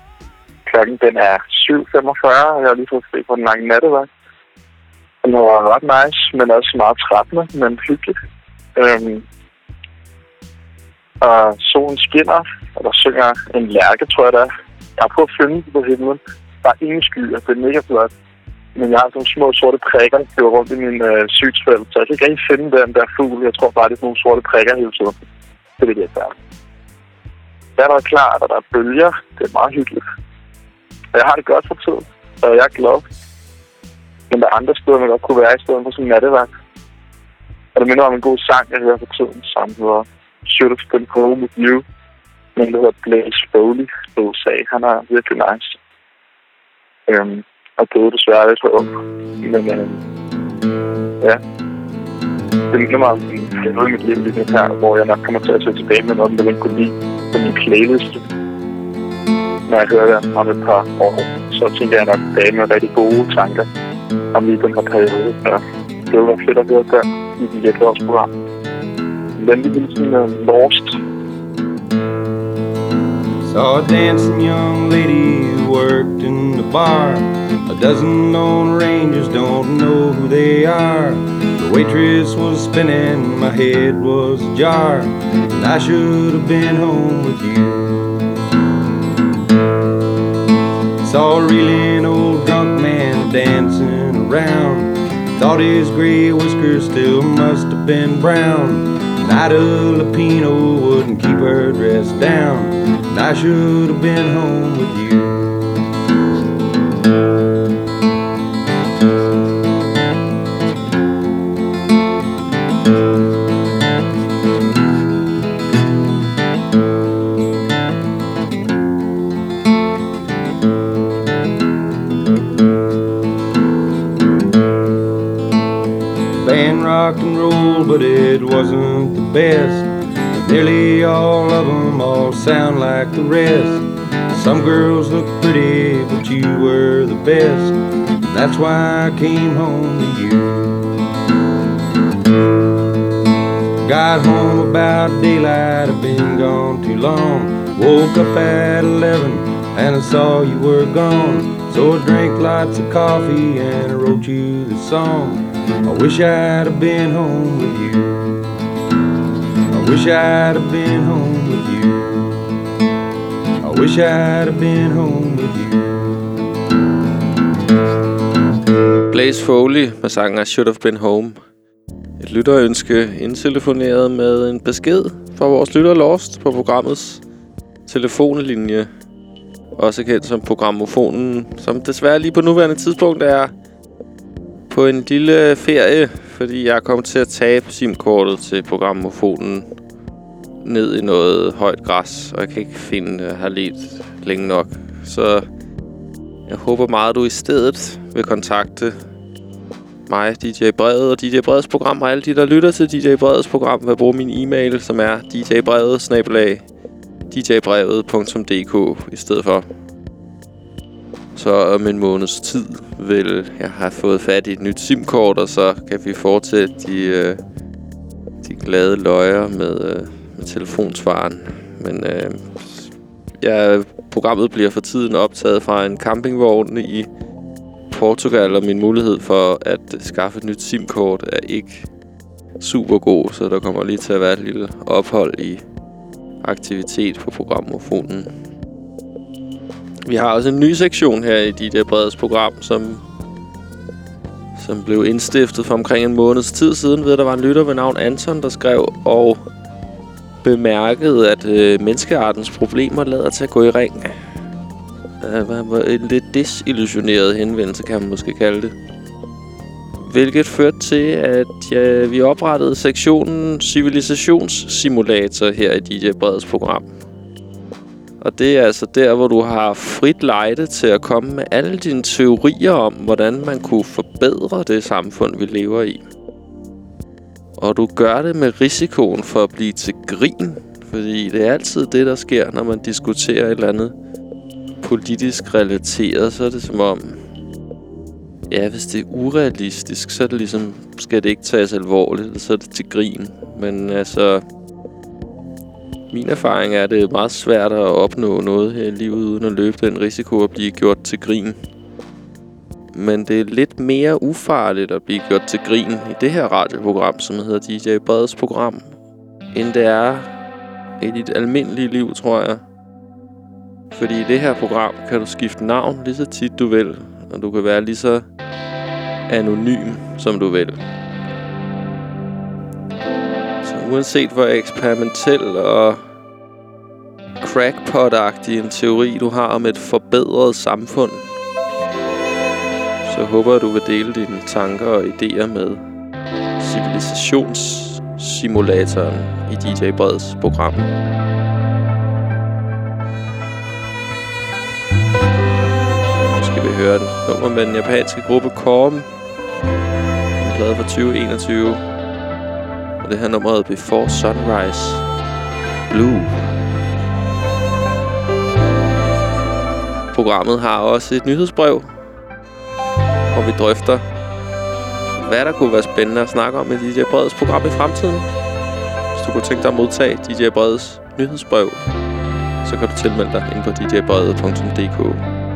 R: Klokken den er 7:45, og jeg har lige fået fri på den lange nattevagt. Den var ret nice, men også meget trættende, men hyggeligt. Og solen skinner, og der synger en lærke, tror jeg, der. Jeg har prøvet at finde det på himlen. Der er ingen skyer, det er mega flot. Men jeg har sådan små sorte prikker, der kører rundt i min synsfelt, så jeg kan ikke rigtig finde den der fugl. Jeg tror bare, det er nogle sorte prikker hele tiden. Det vil jeg gøre. Der er der klart, og der er bølger. Det er meget hyggeligt. Og jeg har det godt for tiden, og jeg er glad. Men der er andre steder, man godt kunne være i stedet for sådan en nattevagt. Og det minder om en god sang, jeg hører for tiden, som hedder Should Have Been Home With You. Men der hedder Blaze Foley fra USA. Han er virkelig nice. Og døde desværre lidt for ung. Men ja. Det minder mig om en periode i mit liv lige her, hvor jeg nok kommer til at se tilbage med noget, der kunne lide på min playlist. Når jeg hører det om et par år, så tænker jeg nok tilbage med rigtig gode tanker om lige den her periode. Ja. Det var fedt at høre der i de efterårsprogram. Venlig hilsen Lost.
P: Saw a dancing young lady who worked in the bar. A dozen lone rangers don't know who they are. The waitress was spinning, my head was ajar, and I should have been home with you. Saw a reeling old drunk man dancing around. Thought his gray whiskers still must have been brown. Ida Lupino wouldn't keep her dress down, and I should have been home with you. Band rock and roll, but it wasn't the best. Nearly all of them all sound like the rest. Some girls look pretty, but you were the best. That's why I came home to you. Got home about daylight, I've been gone too long. Woke up at 11 and I saw you were gone. So I drank lots of coffee and I wrote you the song. I wish I'd have been home with you. I wish I'd have been home with you. I wish I'd have been home with you.
B: Blaze Foley med sangen I Should Have Been Home. Et lytterønske indtelefoneret med en besked fra vores lytter Lost på programmets telefonlinje. Også kendt som programmofonen, som desværre lige på nuværende tidspunkt er på en lille ferie, fordi jeg er kommet til at tabe SIM-kortet til programmofonen ned i noget højt græs, og jeg kan ikke finde det, har let længe nok. Så jeg håber meget, at du i stedet vil kontakte mig, DJ Brevet og DJ Breds program, og alle de, der lytter til DJ Breds program, vil bruge min e-mail, som er djbrevet@djbrevet.dk i stedet for. Så om en måneds tid vil jeg have fået fat i et nyt SIM-kort, og så kan vi fortsætte de glade løjer med telefonsvaren. Men programmet bliver for tiden optaget fra en campingvogn i Portugal, og min mulighed for at skaffe et nyt SIM-kort er ikke super god, så der kommer lige til at være et lille ophold i aktivitet på programmofonen. Vi har også en ny sektion her i DJ Breds program, som blev indstiftet for omkring en måneds tid siden, ved at der var en lytter ved navn Anton, der skrev og bemærkede, at menneskeartens problemer lader til at gå i ring. En lidt desillusioneret henvendelse, kan man måske kalde det. Hvilket førte til, at vi oprettede sektionen Civilisationssimulator her i DJ Breds program. Og det er altså der, hvor du har frit lejde til at komme med alle dine teorier om, hvordan man kunne forbedre det samfund, vi lever i. Og du gør det med risikoen for at blive til grin, fordi det er altid det, der sker, når man diskuterer et eller andet politisk relateret. Så er det som om, ja, hvis det er urealistisk, så er det ligesom, skal det ikke tages alvorligt, så er det til grin. Men altså, min erfaring er, at det er meget svært at opnå noget her i livet, uden at løbe den risiko at blive gjort til grin. Men det er lidt mere ufarligt at blive gjort til grin i det her radioprogram, som hedder DJ Breds program, end det er i dit almindelige liv, tror jeg. Fordi i det her program kan du skifte navn lige så tit du vil, og du kan være lige så anonym, som du vil. Så uanset hvor eksperimentel og crackpot-agtig en teori du har om et forbedret samfund, så håber jeg, du vil dele dine tanker og idéer med civilisationssimulatoren i DJ Breds program. Nu skal vi høre den nummer med den japanske gruppe Korm. En plade fra 2021. Og det her nummer hedder Before Sunrise Blue. Programmet har også et nyhedsbrev, hvor vi drøfter, hvad der kunne være spændende at snakke om i DJ Breds program i fremtiden. Hvis du kunne tænke dig at modtage DJ Breds nyhedsbrev, så kan du tilmelde dig inde på djbrede.dk.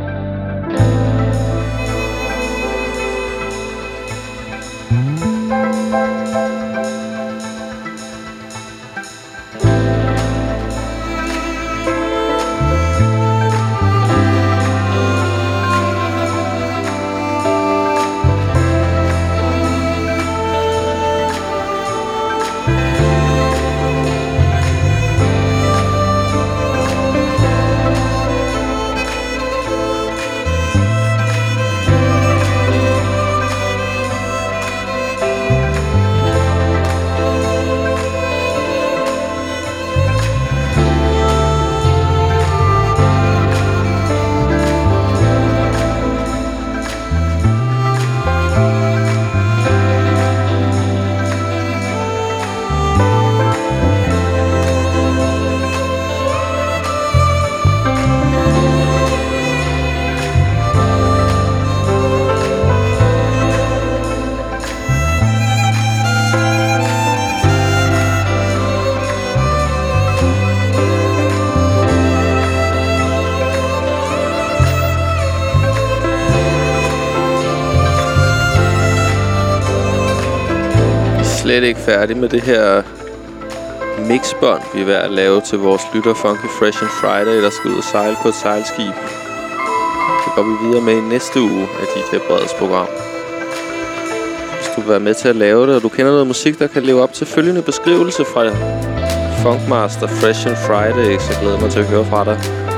B: Slet ikke færdig med det her mixbånd, vi er ved at lave til vores lytter Funky Fresh and Friday, der skal ud og sejle på et sejlskib. Det går vi videre med i næste uge af DJ Breds program. Hvis du vil være med til at lave det, og du kender noget musik, der kan leve op til følgende beskrivelse fra Funkmaster Fresh and Friday, så glæder mig til at høre fra dig.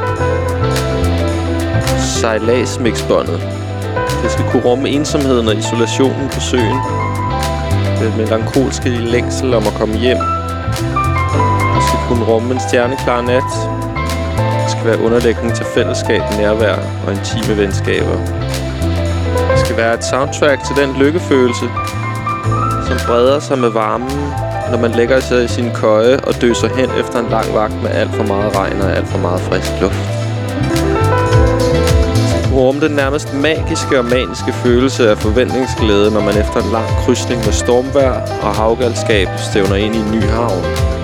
B: Sejlads-mixbåndet. Det skal kunne rumme ensomheden og isolationen på søen. Det melankolske længsel om at komme hjem. Det skal kunne rumme en stjerneklar nat. Det skal være underlægning til fællesskab, nærvær og intime venskaber. Det skal være et soundtrack til den lykkefølelse, som breder sig med varmen, når man lægger sig i sin køje og døser hen efter en lang vagt med alt for meget regn og alt for meget frisk luft. Rumme den nærmest magiske og maniske følelse af forventningsglæde, når man efter en lang krydsning med stormvejr og havgalskab stævner ind i en ny havn.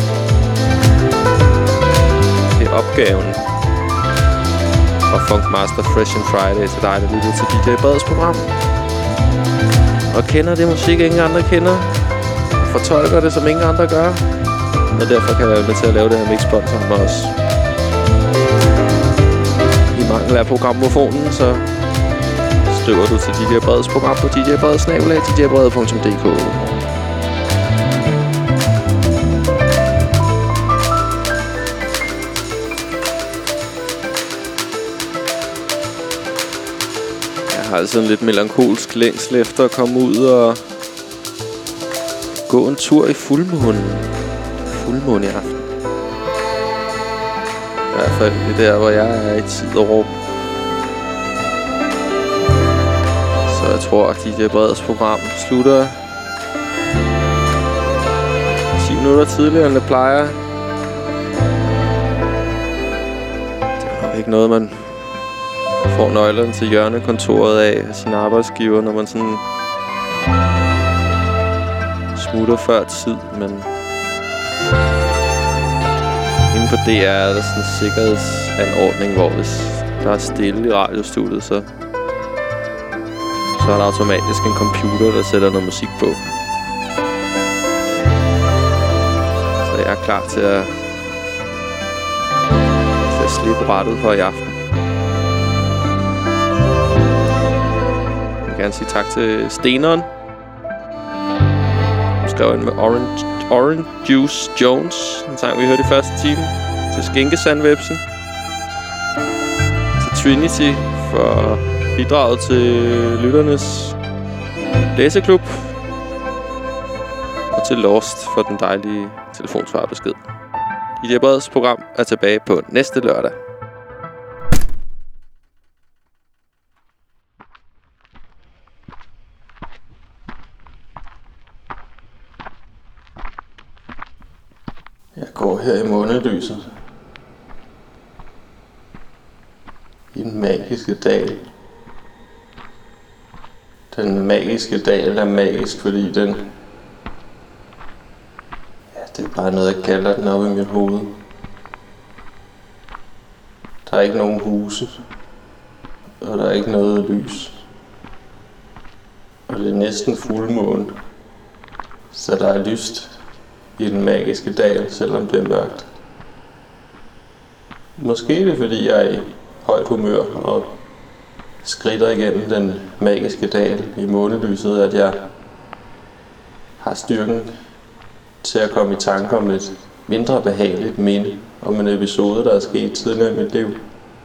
B: Det er opgaven fra Funkmaster Fresh and Friday til dig, der lytter til DJ Breds program. Og kender det musik, ingen andre kender. Og fortolker det, som ingen andre gør. Og derfor kan jeg være med til at lave det her mixbånd sammen med os. I mangel af programmofonen, så skriver du til DJ Breds program på djbrede@djbrede.dk. Jeg har altså en lidt melankolsk længsel efter at komme ud og gå en tur i fuldmånen. Fuldmåne i aften. I hvert fald det der, hvor jeg er i tid og rum. Så jeg tror, at DJ Breds program slutter 10 minutter tidligere, end det plejer. Det er nok ikke noget, man får nøglerne til hjørnekontoret af sin arbejdsgiver, når man sådan smutter før tid, men inden for DR er der sådan en sikkerhedsanordning, hvor hvis der er stille i radiostudiet, så er der automatisk en computer, der sætter noget musik på. Så jeg er klar til at slippe rettet for i aften. Jeg vil gerne sige tak til Steneren. Han skrev ind med Orange Juice Jones, en sang vi hørte i første time. Til Skinkesandwebsen. Til Trinity for bidraget til lytternes læseklub. og til Lost for den dejlige telefonsvarbesked. DJ Breds program er tilbage på næste lørdag. Jeg går her i månelyset. I den magiske dal. Den magiske dal er magisk, fordi den... Ja, det er bare noget, jeg kalder den op i mit hoved. Der er ikke nogen huse. Og der er ikke noget lys. Og det er næsten fuldmåne. Så der er lyst i den magiske dal, selvom det er mørkt. Måske er det, fordi jeg er i højt humør og skridter igennem den magiske dal i månelyset, at jeg har styrken til at komme i tanke om et mindre behageligt minde om en episode, der er sket tidligere i mit liv.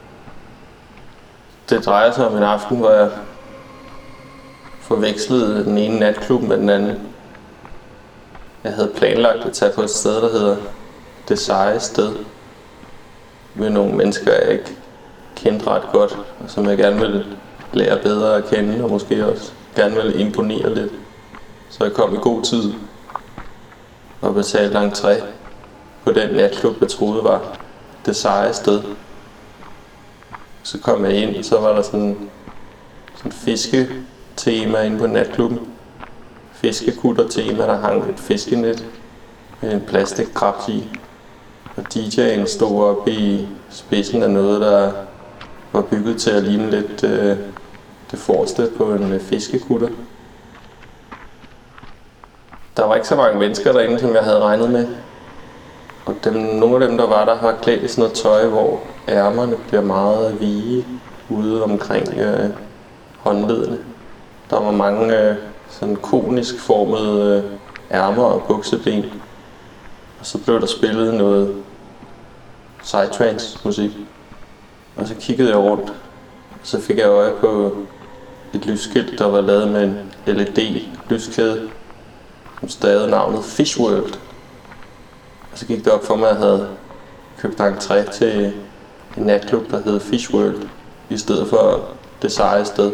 B: Det drejer sig om en aften, hvor jeg forvekslede den ene natklub med den anden. Jeg havde planlagt at tage på et sted, der hedder Det Seje Sted, med nogle mennesker, jeg ikke kendte ret godt, og som jeg gerne ville lære bedre at kende, og måske også gerne ville imponere lidt. Så jeg kom i god tid og betalte entré på den natklub, jeg troede var Det Seje Sted. Så kom jeg ind, og så var der sådan fisketema inde på natklubben. Fiskekutter-tema, der hang et fiskenet med en plastikkrabs i. Og DJ'en stod oppe i spidsen af noget, der var bygget til at ligne lidt det forreste på en fiskekutter. Der var ikke så mange mennesker derinde, som jeg havde regnet med. Og nogle af dem, der var der, har klædt i sådan noget tøj, hvor ærmerne bliver meget vige ude omkring håndledene. Der var mange sådan konisk formede ærmer og bukseben. Og så blev der spillet noget psytrance musik. Og så kiggede jeg rundt, og så fik jeg øje på et lysskilt, der var lavet med en LED-lyskæde, som stavede navnet Fish World. Og så gik det op for mig, at jeg havde købt entré til en natklub, der hed Fish World, i stedet for Det Seje Sted.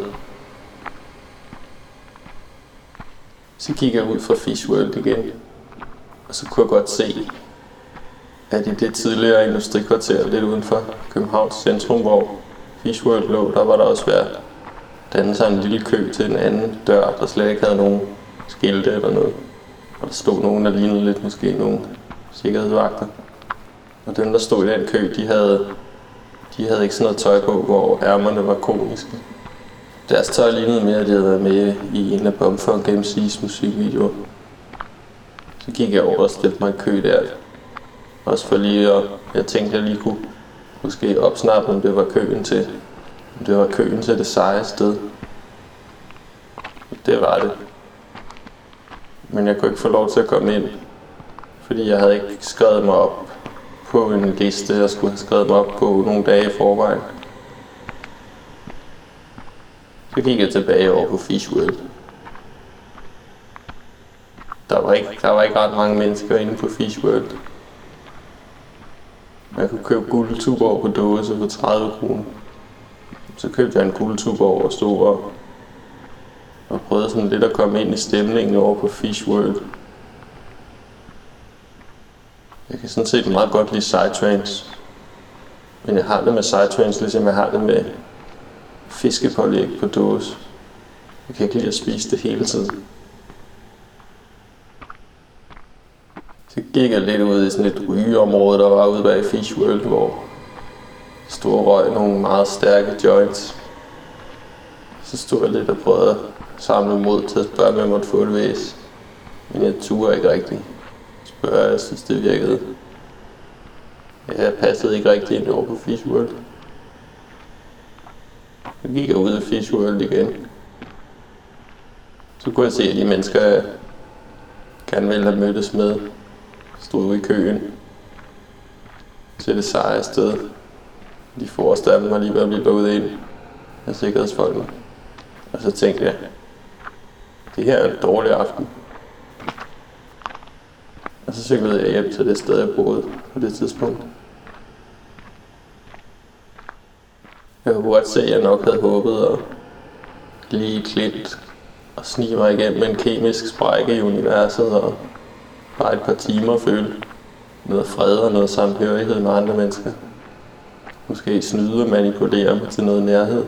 B: Så gik jeg ud fra Fish World igen, og så kunne jeg godt se, at i det tidligere industrikvarter lidt uden for Københavns centrum, hvor Fish World lå, der var der også været dannet sig en lille kø til en anden dør, der slet ikke havde nogen skilte eller noget. Og der stod nogen, der lignede lidt måske nogle sikkerhedsvagter. Og dem, der stod i den kø, de havde ikke sådan noget tøj på, hvor ærmerne var koniske. Deres tøj lignede mere, at de havde været med i en af Bumfunk MC's musikvideoer. Så gik jeg over og stillede mig i kø der. Også for lige, og jeg tænkte, at jeg lige kunne måske opsnappe, om det var køen til Det Seje Sted. Det var det. Men jeg kunne ikke få lov til at komme ind, fordi jeg havde ikke skrevet mig op på en liste, jeg skulle have skrevet mig op på nogle dage i forvejen. Så gik jeg tilbage over på Fish World. Der var ikke ret mange mennesker inde på Fish World. Man kunne købe guldtuborg på dåse for 30 kroner. Så købte jeg en guldtuborg og stod og prøvede sådan lidt at komme ind i stemningen over på Fish World. Jeg kan sådan set meget godt lide psytrance. Men jeg har det med psytrance, ligesom jeg har det med fiskepålæg på dåse. Jeg kan ikke lide at spise det hele tiden. Så gik jeg lidt ud i sådan et rygeområde, der var ude bag Fish World, hvor stod og røg nogle meget stærke joints. Så stod jeg lidt og prøvede at samle mod til at spørge, om jeg måtte få et væs. Men jeg turde ikke rigtigt. Jeg synes det virkede. Jeg passede ikke rigtig ind over på Fish World. Så gik jeg ud af Fish World igen. Så kunne jeg se, at de mennesker, jeg gerne ville have mødtes med, stod ude i køen til Det Seje Sted. De forreste af dem var lige ved at blive lukket ind af sikkerhedsfolkene. Og så tænkte jeg, det her er en dårlig aften. Og så cyklede jeg hjem til det sted, jeg boede på det tidspunkt. Jeg kunne godt se, at jeg nok havde håbet at lige klint og snige mig igennem en kemisk sprække i universet og bare et par timer føle noget fred og noget samhørighed med andre mennesker. Måske snyde og manipulere mig til noget nærhed.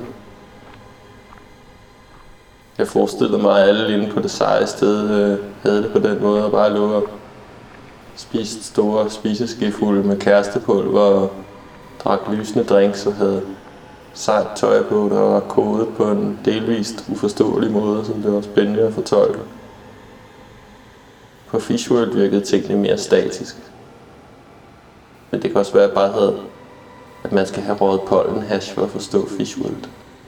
B: Jeg forestillede mig, at alle inde på det seje sted havde det på den måde og bare lå og spiste store spiseskefulde med kærestepulver og drak lysende drinks og havde sejt tøj på, der var kodet på en delvist uforståelig måde, som det var spændende at fortolke. På Fish World virkede tingene mere statisk. Men det kan også være, at jeg bare havde, at man skal have røget pollenhash for at forstå Fish World.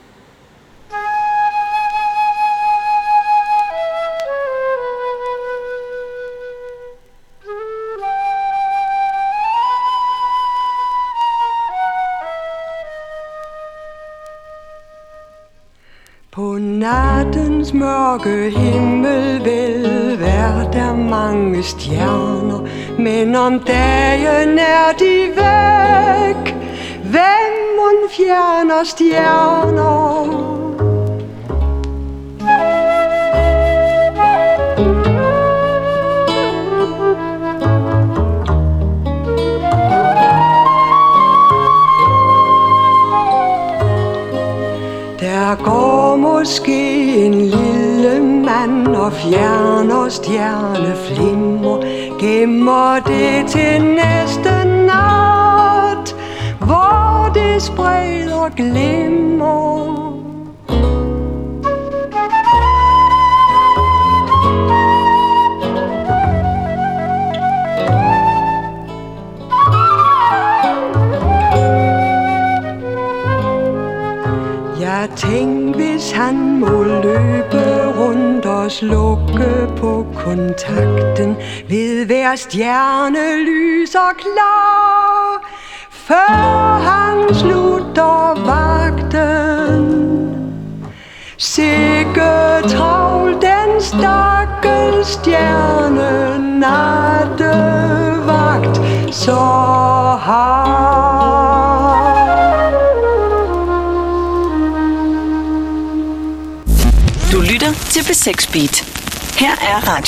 O: På nattens mørke himmel vil være der mange stjerner, men om dagen er de væk. Hvem mon fjerner stjerner? Der går måske en lille mand og fjerner stjerneflimmer, gemmer det til næste nat, hvor det spreder glimmer. Tænk, hvis han må løbe rundt og slukke på kontakten ved hver stjerne lyser klar, før han slutter vagten. Sikke travl den stakkels stjerne nattevagt så har.
K: Du lytter til B6 Beat. Her er Radio